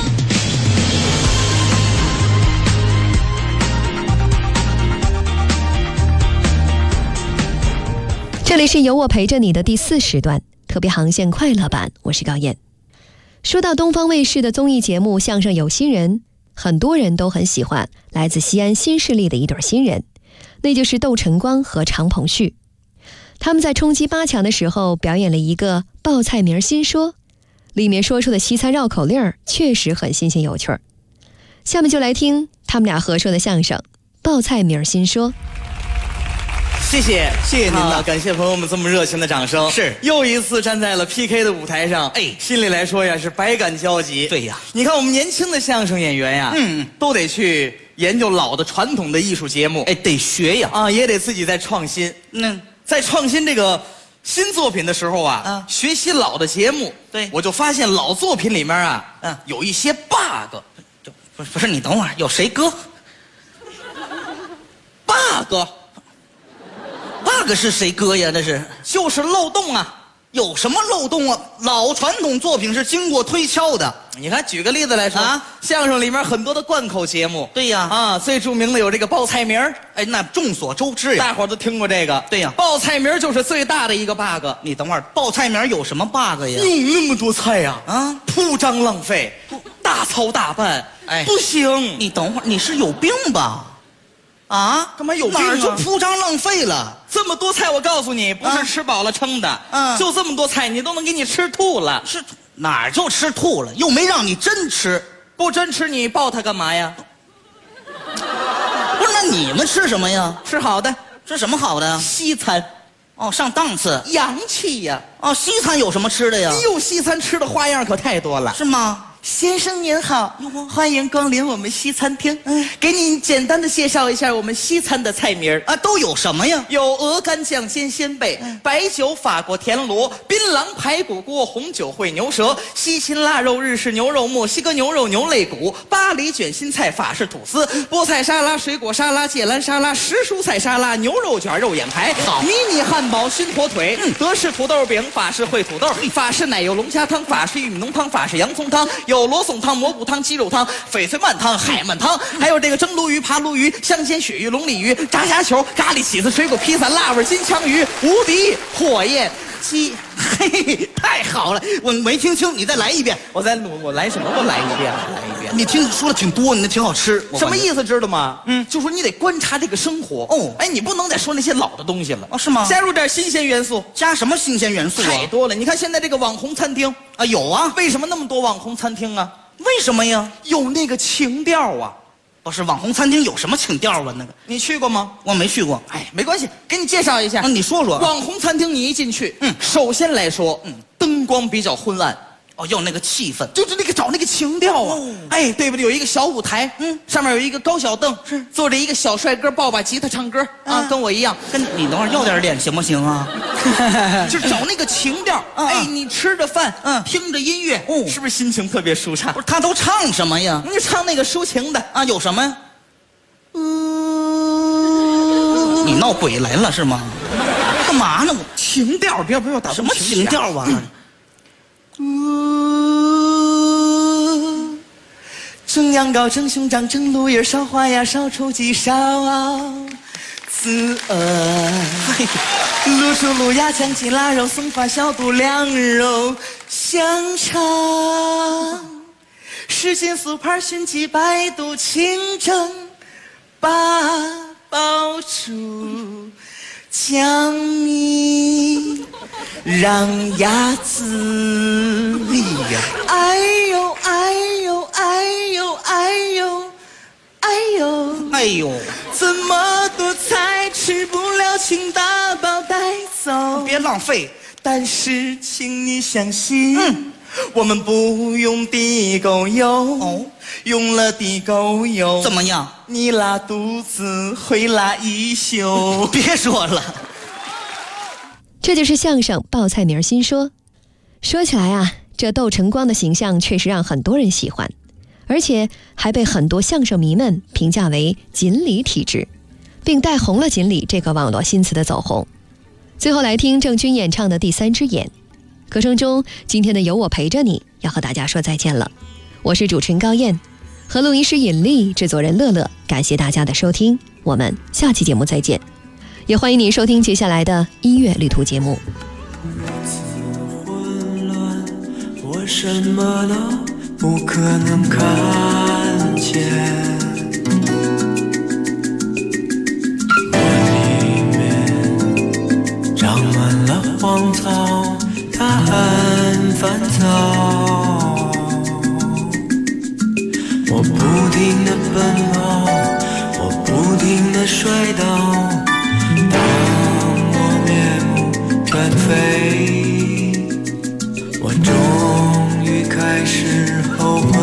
这里是有我陪着你的第4时段，特别航线快乐版，我是高燕。说到东方卫视的综艺节目《相声有新人》，很多人都很喜欢来自西安新势力的一对新人，那就是窦晨光和常鹏旭。他们在冲击8强的时候表演了一个报菜名新说，里面说出的西餐绕口令儿确实很新鲜有趣儿。下面就来听他们俩合说的相声《报菜名新说》。 谢谢您了，感谢朋友们这么热情的掌声。 是， 又一次站在了 PK 的舞台上，心里来说呀是百感交集。 对呀， 你看我们年轻的相声演员呀，都得去研究老的传统的艺术节目， 得学呀， 也得自己在创新。在创新这个新作品的时候啊，学习老的节目， 对， 我就发现老作品里面啊，有一些 bug。 不是，你等会儿，有谁哥 ？bug 是谁哥呀？这是就是漏洞啊！ 有什么漏洞啊？老传统作品是经过推敲的。 你看，举个例子来说相声里面很多的贯口节目， 对呀， 最著名的有这个报菜名儿， 那众所周知呀， 大伙儿都听过这个。 对呀， 报菜名就是最大的一个 bug。 你等会儿，报菜名有什么 bug 呀？ 用那么多菜呀，铺张浪费，大操大办，不行。 你等会儿，你是有病吧？ 干嘛有病啊？ 哪儿就铺张浪费了？ 这么多菜，我告诉你，不是吃饱了撑的，就这么多菜，你都能给你吃吐了。 是哪儿就吃吐了？又没让你真吃， 不真吃你报它干嘛呀？ 不是，那你们吃什么呀？ 吃好的， 吃什么好的？ 西餐。 上档次， 洋气呀！ 西餐有什么吃的呀？ 西餐吃的花样可太多了， 是吗？ 先生您好，欢迎光临我们西餐厅。给您简单的介绍一下我们西餐的菜名都有什么呀？ 有鹅肝酱煎鲜贝、白酒法国田螺、槟榔排骨锅、红酒烩牛舌、西芹腊肉、日式牛肉、墨西哥牛肉、牛肋骨、巴黎卷心菜、法式吐司、菠菜沙拉、水果沙拉、芥蓝沙拉、实蔬菜沙拉、牛肉卷、肉眼排、迷你汉堡、熏火腿、德式土豆饼、法式烩土豆、法式奶油龙虾汤、法式玉米浓汤、法式洋葱汤。有罗宋汤、蘑菇汤、鸡肉汤、翡翠鳗汤、海鳗汤，还有这个蒸鲈鱼、爬鲈鱼、香煎鳕鱼、龙利鱼、炸虾球、咖喱起司、水果披萨、辣味金枪鱼、无敌火焰鸡。 嘿，太好了！我没听清，你再来一遍。 我来什么？我来一遍。 你听说的挺多，你那挺好吃。 什么意思知道吗？就说你得观察这个生活。你不能再说那些老的东西了。 是吗？ 加入点新鲜元素。 加什么新鲜元素啊？ 太多了。你看现在这个网红餐厅有啊。 为什么那么多网红餐厅啊？ 为什么呀？ 有那个情调啊。 不是，网红餐厅有什么情调啊？那个你去过吗？ 我没去过。 没关系，给你介绍一下。 你说说。 网红餐厅你一进去，首先来说，灯光比较昏暗。 要那个气氛， 就是那个找那个情调啊。对不对？有一个小舞台，上面有一个高小凳，坐着一个小帅哥抱把吉他唱歌跟我一样。 跟你等会儿要点脸行不行啊？ 就找那个情调。你吃着饭，听着音乐，是不是心情特别舒畅？ 不是，他都唱什么呀？ 你唱那个抒情的有什么呀？你闹鬼来了是吗？干嘛呢？ 情调，不要打什么情调啊？ 蒸羊羔，蒸熊掌，蒸鹿眼，烧花鸭，烧雏鸡，烧子鹅，卤猪卤鸭，酱鸡腊肉，松花小肚，凉肉香肠，什锦酥盘，熏鸡，白肚，清蒸八宝猪，江米让鸭子呀，哎呦哎呦哎呦哎呦哎呦哎呦， 这么多菜吃不了，请打包带走， 别浪费。 但是请你相信，我们不用地沟油，用了地沟油怎么样？ 你拉肚子会拉一宿。 别说了。 这就是相声报菜名新说。 说起来啊，这窦晨光的形象确实让很多人喜欢，而且还被很多相声迷们评价为锦鲤体质，并带红了锦鲤这个网络新词的走红。最后来听郑钧演唱的《第三只眼》。歌声中，今天的有我陪着你要和大家说再见了。我是主持人高燕，和录音师尹丽、制作人乐乐，感谢大家的收听，我们下期节目再见。也欢迎您收听接下来的音乐旅途节目。 我什么都不可能看见，我里面长满了荒草，它很烦躁。我不停地奔跑，我不停地摔倒，当我面目全非，我终于开始后悔。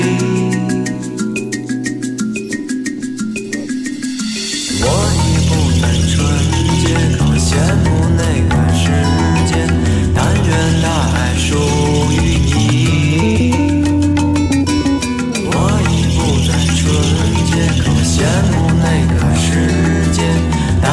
我已不再纯洁，可羡慕那个世界，但愿它还属于你。我已不再纯洁，可羡慕那个世界，但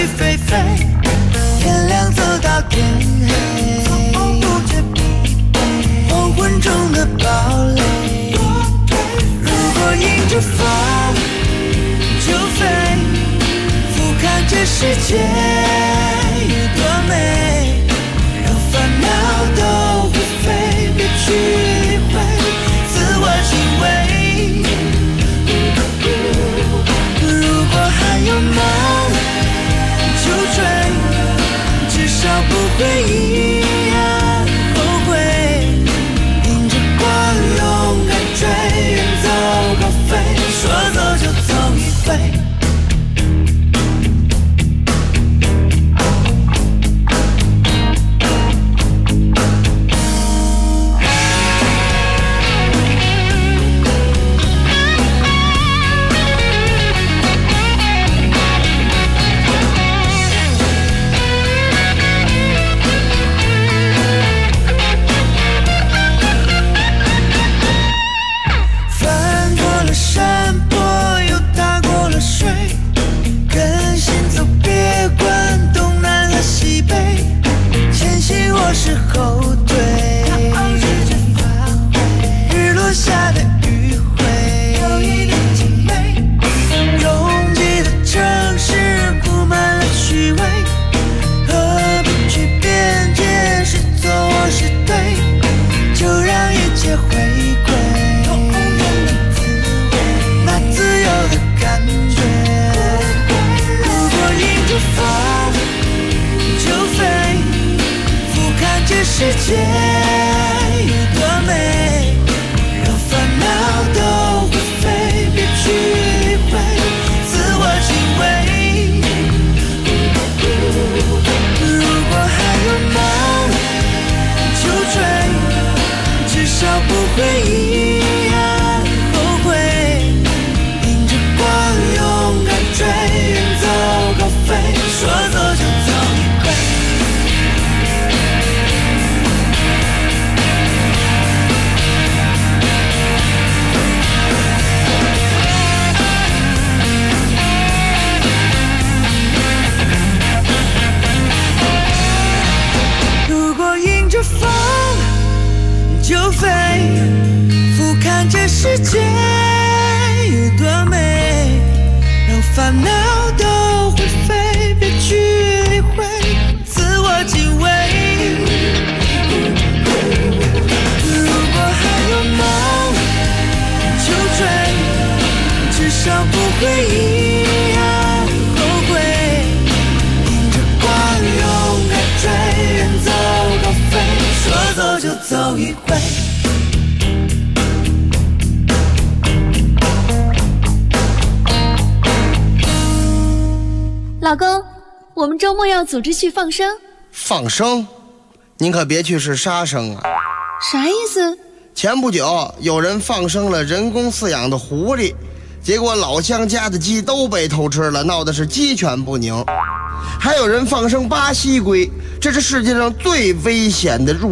飞飞，天亮走到天黑，不觉疲惫，黄昏中的堡垒。如果迎着风就飞，俯瞰这世界有多美，让烦恼都会飞，别去理会自我敬畏。如果还有梦就追，至少不会一样后悔。迎着光勇敢追，远走高飞，说走就走一回。是后退，日落下的余晖，有一点精美。拥挤的城市布满了虚伪，何必去辩解是错或是对，就让一切回归那自由的感觉。如果迎着风就飞，这世界有多美，让烦恼都会飞，别去理会自我敬畏。如果还有梦就追，至少不会一样后悔。迎着光勇敢追，远走高飞，说走就走一回。风就飞，俯瞰这世界有多美，让烦恼都会飞，别去理会自我敬畏。如果还有梦就追，至少不会一样后悔。迎着光勇敢追，远走高飞，说走就走一回。 老公，我们周末要组织去放生。 放生？您可别去是杀生啊！ 啥意思？ 前不久有人放生了人工饲养的狐狸，结果老乡家的鸡都被偷吃了，闹得是鸡犬不宁。还有人放生巴西龟，这是世界上最危险的入